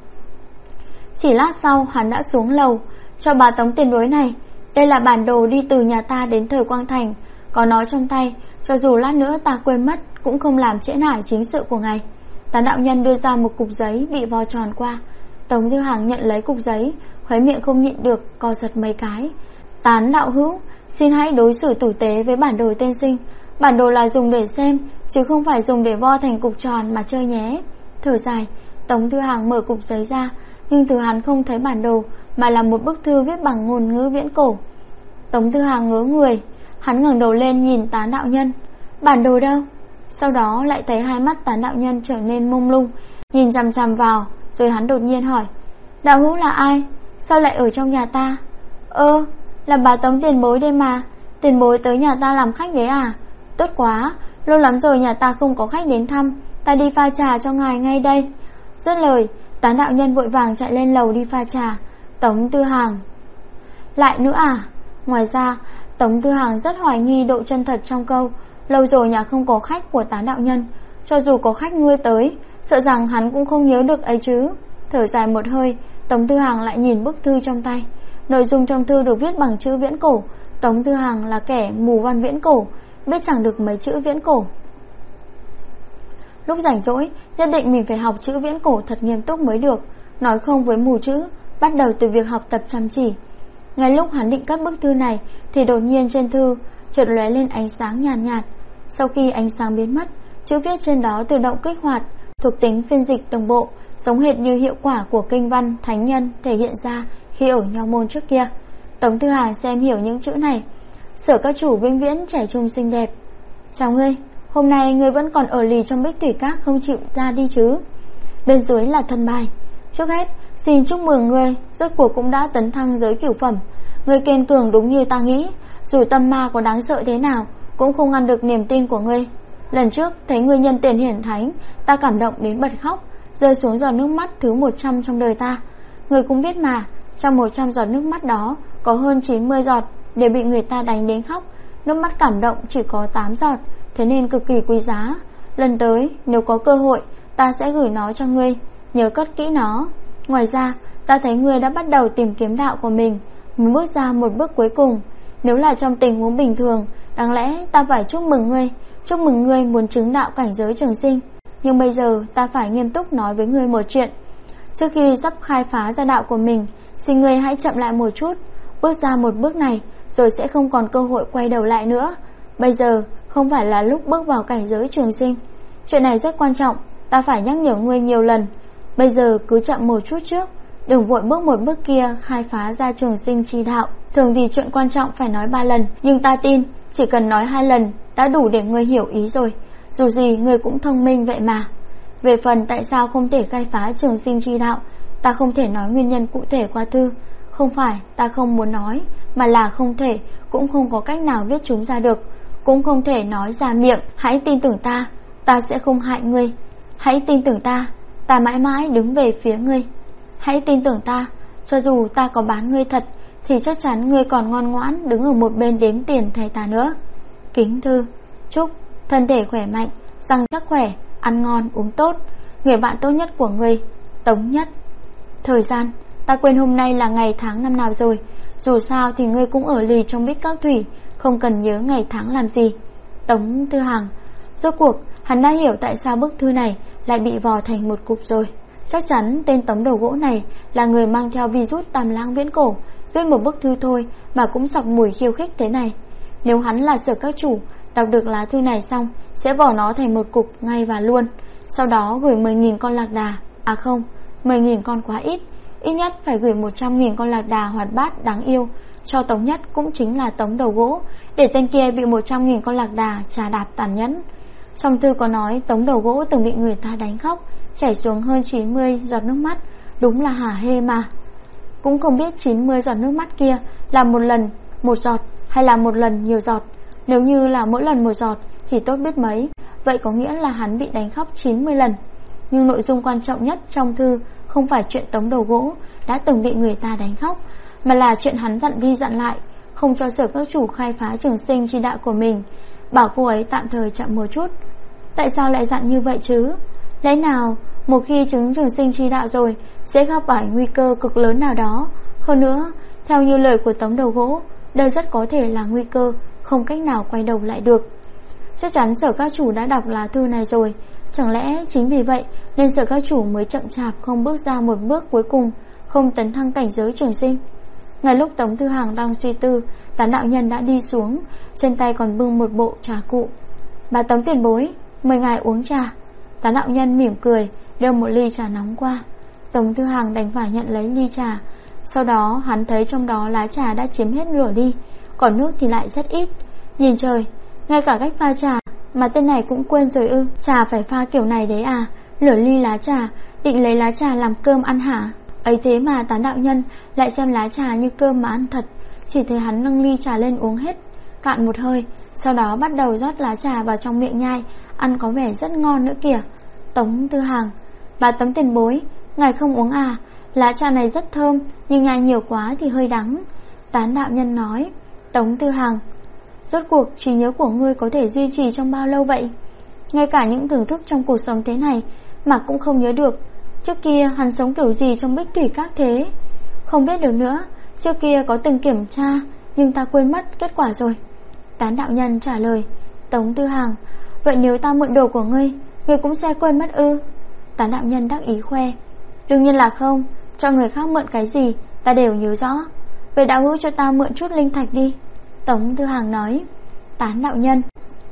Chỉ lát sau hắn đã xuống lầu. Cho bà Tống tiền bối này, đây là bản đồ đi từ nhà ta đến Thời Quang Thành. Có nó trong tay, cho dù lát nữa ta quên mất cũng không làm trễ nải chính sự của ngài. Tán đạo nhân đưa ra một cục giấy bị vo tròn qua. Tống Tư Hằng nhận lấy cục giấy, khóe miệng không nhịn được co giật mấy cái. Tán đạo hữu, xin hãy đối xử tử tế với bản đồ tiên sinh. Bản đồ là dùng để xem, chứ không phải dùng để vo thành cục tròn mà chơi nhé. Thở dài, Tống Tư Hằng mở cục giấy ra, nhưng từ hắn không thấy bản đồ mà là một bức thư viết bằng ngôn ngữ viễn cổ. Tống Tư Hằng ngớ người, hắn ngẩng đầu lên nhìn Tán đạo nhân. Bản đồ đâu? Sau đó lại thấy hai mắt Tán đạo nhân trở nên mông lung, nhìn chằm chằm vào, rồi hắn đột nhiên hỏi, đạo hữu là ai? Sao lại ở trong nhà ta? Là bà Tống tiền bối đây mà. Tiền bối tới nhà ta làm khách đấy à? Tốt quá, lâu lắm rồi nhà ta không có khách đến thăm, ta đi pha trà cho ngài ngay đây. Dứt lời, Tán đạo nhân vội vàng chạy lên lầu đi pha trà. Tống Tư Hằng, lại nữa à? Ngoài ra, Tống Tư Hằng rất hoài nghi độ chân thật trong câu lâu rồi nhà không có khách của Tán đạo nhân. Cho dù có khách ngươi tới, sợ rằng hắn cũng không nhớ được ấy chứ. Thở dài một hơi, Tống Tư Hằng lại nhìn bức thư trong tay. Nội dung trong thư được viết bằng chữ viễn cổ. Tống Tư Hằng là kẻ mù văn viễn cổ, biết chẳng được mấy chữ viễn cổ. Lúc rảnh rỗi, nhất định mình phải học chữ viễn cổ thật nghiêm túc mới được. Nói không với mù chữ, bắt đầu từ việc học tập chăm chỉ. Ngay lúc hắn định cất bức thư này thì đột nhiên trên thư chợt lóe lên ánh sáng nhàn nhạt. Sau khi ánh sáng biến mất, chữ viết trên đó tự động kích hoạt, thuộc tính phiên dịch đồng bộ, giống hệt như hiệu quả của kinh văn thánh nhân thể hiện ra khi ở nho môn trước kia. Tống Tư Hằng xem hiểu những chữ này. Sở các chủ vĩnh viễn trẻ trung xinh đẹp. Chào ngươi, hôm nay ngươi vẫn còn ở lì trong Bích Thủy Các không chịu ra đi chứ? Bên dưới là thân bài. Trước hết, xin chúc mừng ngươi, rốt cuộc cũng đã tấn thăng giới cửu phẩm. Ngươi kiên cường đúng như ta nghĩ, dù tâm ma có đáng sợ thế nào cũng không ngăn được niềm tin của ngươi. Lần trước thấy ngươi nhân tiền hiển thánh, ta cảm động đến bật khóc, rơi xuống giọt nước mắt thứ 100 trong đời ta. Ngươi cũng biết mà, Trong 100 giọt nước mắt đó, có hơn 90 giọt đều bị người ta đánh đến khóc. Nước mắt cảm động chỉ có 8 giọt, thế nên cực kỳ quý giá. Lần tới, nếu có cơ hội, ta sẽ gửi nó cho ngươi, nhớ cất kỹ nó. Ngoài ra, ta thấy ngươi đã bắt đầu tìm kiếm đạo của mình, muốn bước ra một bước cuối cùng. Nếu là trong tình huống bình thường, đáng lẽ ta phải chúc mừng ngươi muốn chứng đạo cảnh giới trường sinh. Nhưng bây giờ ta phải nghiêm túc nói với ngươi một chuyện. Trước khi sắp khai phá ra đạo của mình, xin ngươi hãy chậm lại một chút, bước ra một bước này rồi sẽ không còn cơ hội quay đầu lại nữa. Bây giờ không phải là lúc bước vào cảnh giới trường sinh. Chuyện này rất quan trọng, ta phải nhắc nhở ngươi nhiều lần. Bây giờ cứ chậm một chút trước, đừng vội bước một bước kia khai phá ra trường sinh chi đạo. Thường thì chuyện quan trọng phải nói 3 lần, nhưng ta tin chỉ cần nói 2 lần đã đủ để ngươi hiểu ý rồi. Dù gì ngươi cũng thông minh vậy mà. Về phần tại sao không thể khai phá trường sinh chi đạo, ta không thể nói nguyên nhân cụ thể qua thư. Không phải ta không muốn nói, mà là không thể, cũng không có cách nào viết chúng ra được, cũng không thể nói ra miệng. Hãy tin tưởng ta sẽ không hại ngươi. Hãy tin tưởng ta mãi mãi đứng về phía ngươi. Hãy tin tưởng ta, cho dù ta có bán ngươi thật, thì chắc chắn ngươi còn ngoan ngoãn đứng ở một bên đếm tiền thay ta nữa. Kính thư. Chúc thân thể khỏe mạnh, răng chắc khỏe, ăn ngon uống tốt. Người bạn tốt nhất của ngươi, Tống Nhất. Thời gian, ta quên hôm nay là ngày tháng năm nào rồi. Dù sao thì ngươi cũng ở lì trong Bích Các Thủy, không cần nhớ ngày tháng làm gì. Tống Tư Hằng. Rốt cuộc hắn đã hiểu tại sao bức thư này lại bị vò thành một cục rồi. Chắc chắn tên Tống đầu gỗ này là người mang theo virus Tam Lang viễn cổ, viết một bức thư thôi mà cũng sặc mùi khiêu khích thế này. Nếu hắn là Sở các chủ, đọc được lá thư này xong sẽ vò nó thành một cục ngay và luôn. Sau đó gửi 10.000 con lạc đà. À không, 10.000 con quá ít, ít nhất phải gửi 100.000 con lạc đà hoạt bát đáng yêu cho Tống Nhất, cũng chính là Tống đầu gỗ, để tên kia bị 100.000 con lạc đà trà đạp tàn nhẫn. Trong thư có nói Tống đầu gỗ từng bị người ta đánh khóc, chảy xuống hơn 90 giọt nước mắt. Đúng là hả hê mà. Cũng không biết 90 giọt nước mắt kia là một lần một giọt hay là một lần nhiều giọt. Nếu như là mỗi lần một giọt thì tốt biết mấy, vậy có nghĩa là hắn bị đánh khóc 90 lần. Nhưng nội dung quan trọng nhất trong thư không phải chuyện Tống đầu gỗ đã từng bị người ta đánh khóc, mà là chuyện hắn dặn đi dặn lại, không cho Sở các chủ khai phá trường sinh chi đạo của mình, bảo cô ấy tạm thời chậm một chút. Tại sao lại dặn như vậy chứ? Lẽ nào một khi chứng trường sinh chi đạo rồi sẽ gặp phải nguy cơ cực lớn nào đó? Hơn nữa, theo như lời của Tống đầu gỗ, đây rất có thể là nguy cơ không cách nào quay đầu lại được. Chắc chắn Sở các chủ đã đọc lá thư này rồi. Chẳng lẽ chính vì vậy nên Sở các chủ mới chậm chạp không bước ra một bước cuối cùng, không tấn thăng cảnh giới trường sinh? Ngay lúc Tống Thư Hằng đang suy tư, Tán đạo nhân đã đi xuống, trên tay còn bưng một bộ trà cụ. Bà Tống tiền bối, mời ngài uống trà. Tán đạo nhân mỉm cười, đưa một ly trà nóng qua. Tống Thư Hằng đành phải nhận lấy ly trà. Sau đó hắn thấy trong đó lá trà đã chiếm hết nửa ly, còn nước thì lại rất ít. Nhìn trời, ngay cả cách pha trà mà tên này cũng quên rồi ư? Trà phải pha kiểu này đấy à? Lửa ly lá trà, định lấy lá trà làm cơm ăn hả? Ấy thế mà Tán đạo nhân lại xem lá trà như cơm mà ăn thật. Chỉ thấy hắn nâng ly trà lên uống hết, cạn một hơi, sau đó bắt đầu rót lá trà vào trong miệng nhai, ăn có vẻ rất ngon nữa kìa. Tống Tư Hằng. Bà Tống tiền bối, ngài không uống à? Lá trà này rất thơm, nhưng nhai nhiều quá thì hơi đắng. Tán đạo nhân nói. Tống Tư Hằng. Rốt cuộc trí nhớ của ngươi có thể duy trì trong bao lâu vậy? Ngay cả những thưởng thức trong cuộc sống thế này mà cũng không nhớ được. Trước kia hắn sống kiểu gì trong Bích Thủy Các thế? Không biết được nữa. Trước kia có từng kiểm tra, nhưng ta quên mất kết quả rồi. Tán đạo nhân trả lời. Tống Tư Hằng. Vậy nếu ta mượn đồ của ngươi, ngươi cũng sẽ quên mất ư? Tán đạo nhân đắc ý khoe. Đương nhiên là không, cho người khác mượn cái gì ta đều nhớ rõ. Vậy đạo hữu cho ta mượn chút linh thạch đi. Tống Tư Hằng nói. Tán đạo nhân.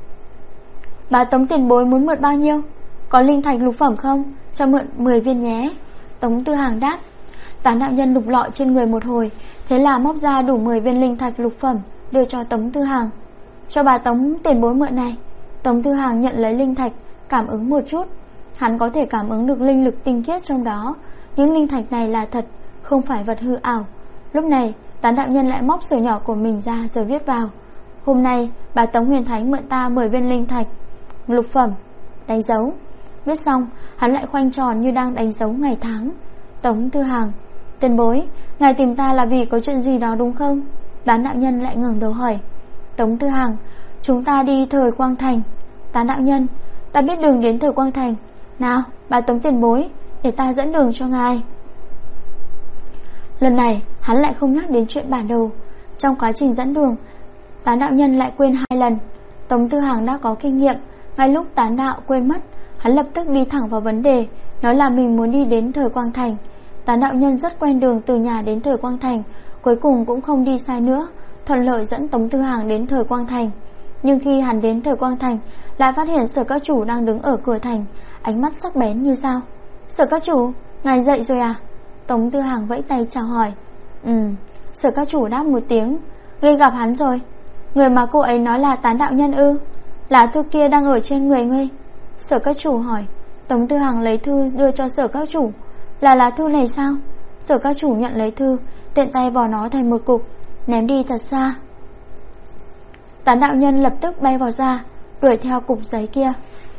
Bà Tống tiền bối muốn mượn bao nhiêu? Có linh thạch lục phẩm không? Cho mượn 10 viên nhé. Tống Tư Hằng đáp. Tán đạo nhân lục lọi trên người một hồi, thế là móc ra đủ 10 viên linh thạch lục phẩm, đưa cho Tống Tư Hằng. Cho bà Tống tiền bối mượn này. Tống Tư Hằng nhận lấy linh thạch, cảm ứng một chút. Hắn có thể cảm ứng được linh lực tinh khiết trong đó. Những linh thạch này là thật, không phải vật hư ảo. Lúc này Tán đạo nhân lại móc sổ nhỏ của mình ra rồi viết vào. Hôm nay bà Tống Huyền Thánh mượn ta 10 viên linh thạch lục phẩm. Đánh dấu. Viết xong hắn lại khoanh tròn như đang đánh dấu ngày tháng. Tống Tư Hằng. Tiền bối, ngài tìm ta là vì có chuyện gì đó đúng không? Tán đạo nhân lại ngẩng đầu hỏi. Tống Tư Hằng, chúng ta đi Thời Quang Thành. Tán đạo nhân, ta biết đường đến Thời Quang Thành. Nào, bà Tống tiền bối, để ta dẫn đường cho ngài. Lần này hắn lại không nhắc đến chuyện bản đồ. Trong quá trình dẫn đường, Tán đạo nhân lại quên 2 lần. Tống Tư Hằng đã có kinh nghiệm, ngay lúc Tán đạo quên mất, hắn lập tức đi thẳng vào vấn đề, nói là mình muốn đi đến Thời Quang Thành. Tán đạo nhân rất quen đường từ nhà đến Thời Quang Thành, cuối cùng cũng không đi sai nữa, thuận lợi dẫn Tống Tư Hằng đến Thời Quang Thành. Nhưng khi hắn đến Thời Quang Thành, lại phát hiện Sở Các Chủ đang đứng ở cửa thành, ánh mắt sắc bén như sao. Sở Các Chủ, ngài dậy rồi à? Tống Tư Hằng vẫy tay chào hỏi. Sở Các Chủ đáp một tiếng. Ngươi gặp hắn rồi? Người mà cô ấy nói là Tán đạo nhân ư? Lá thư kia đang ở trên người ngươi. Sở Các Chủ hỏi. Tống Tư Hằng lấy thư đưa cho Sở Các Chủ. Là lá thư này sao? Sở Các Chủ nhận lấy thư, tiện tay vò nó thành một cục, ném đi thật xa. Tán đạo nhân lập tức bay vào ra, đuổi theo cục giấy kia.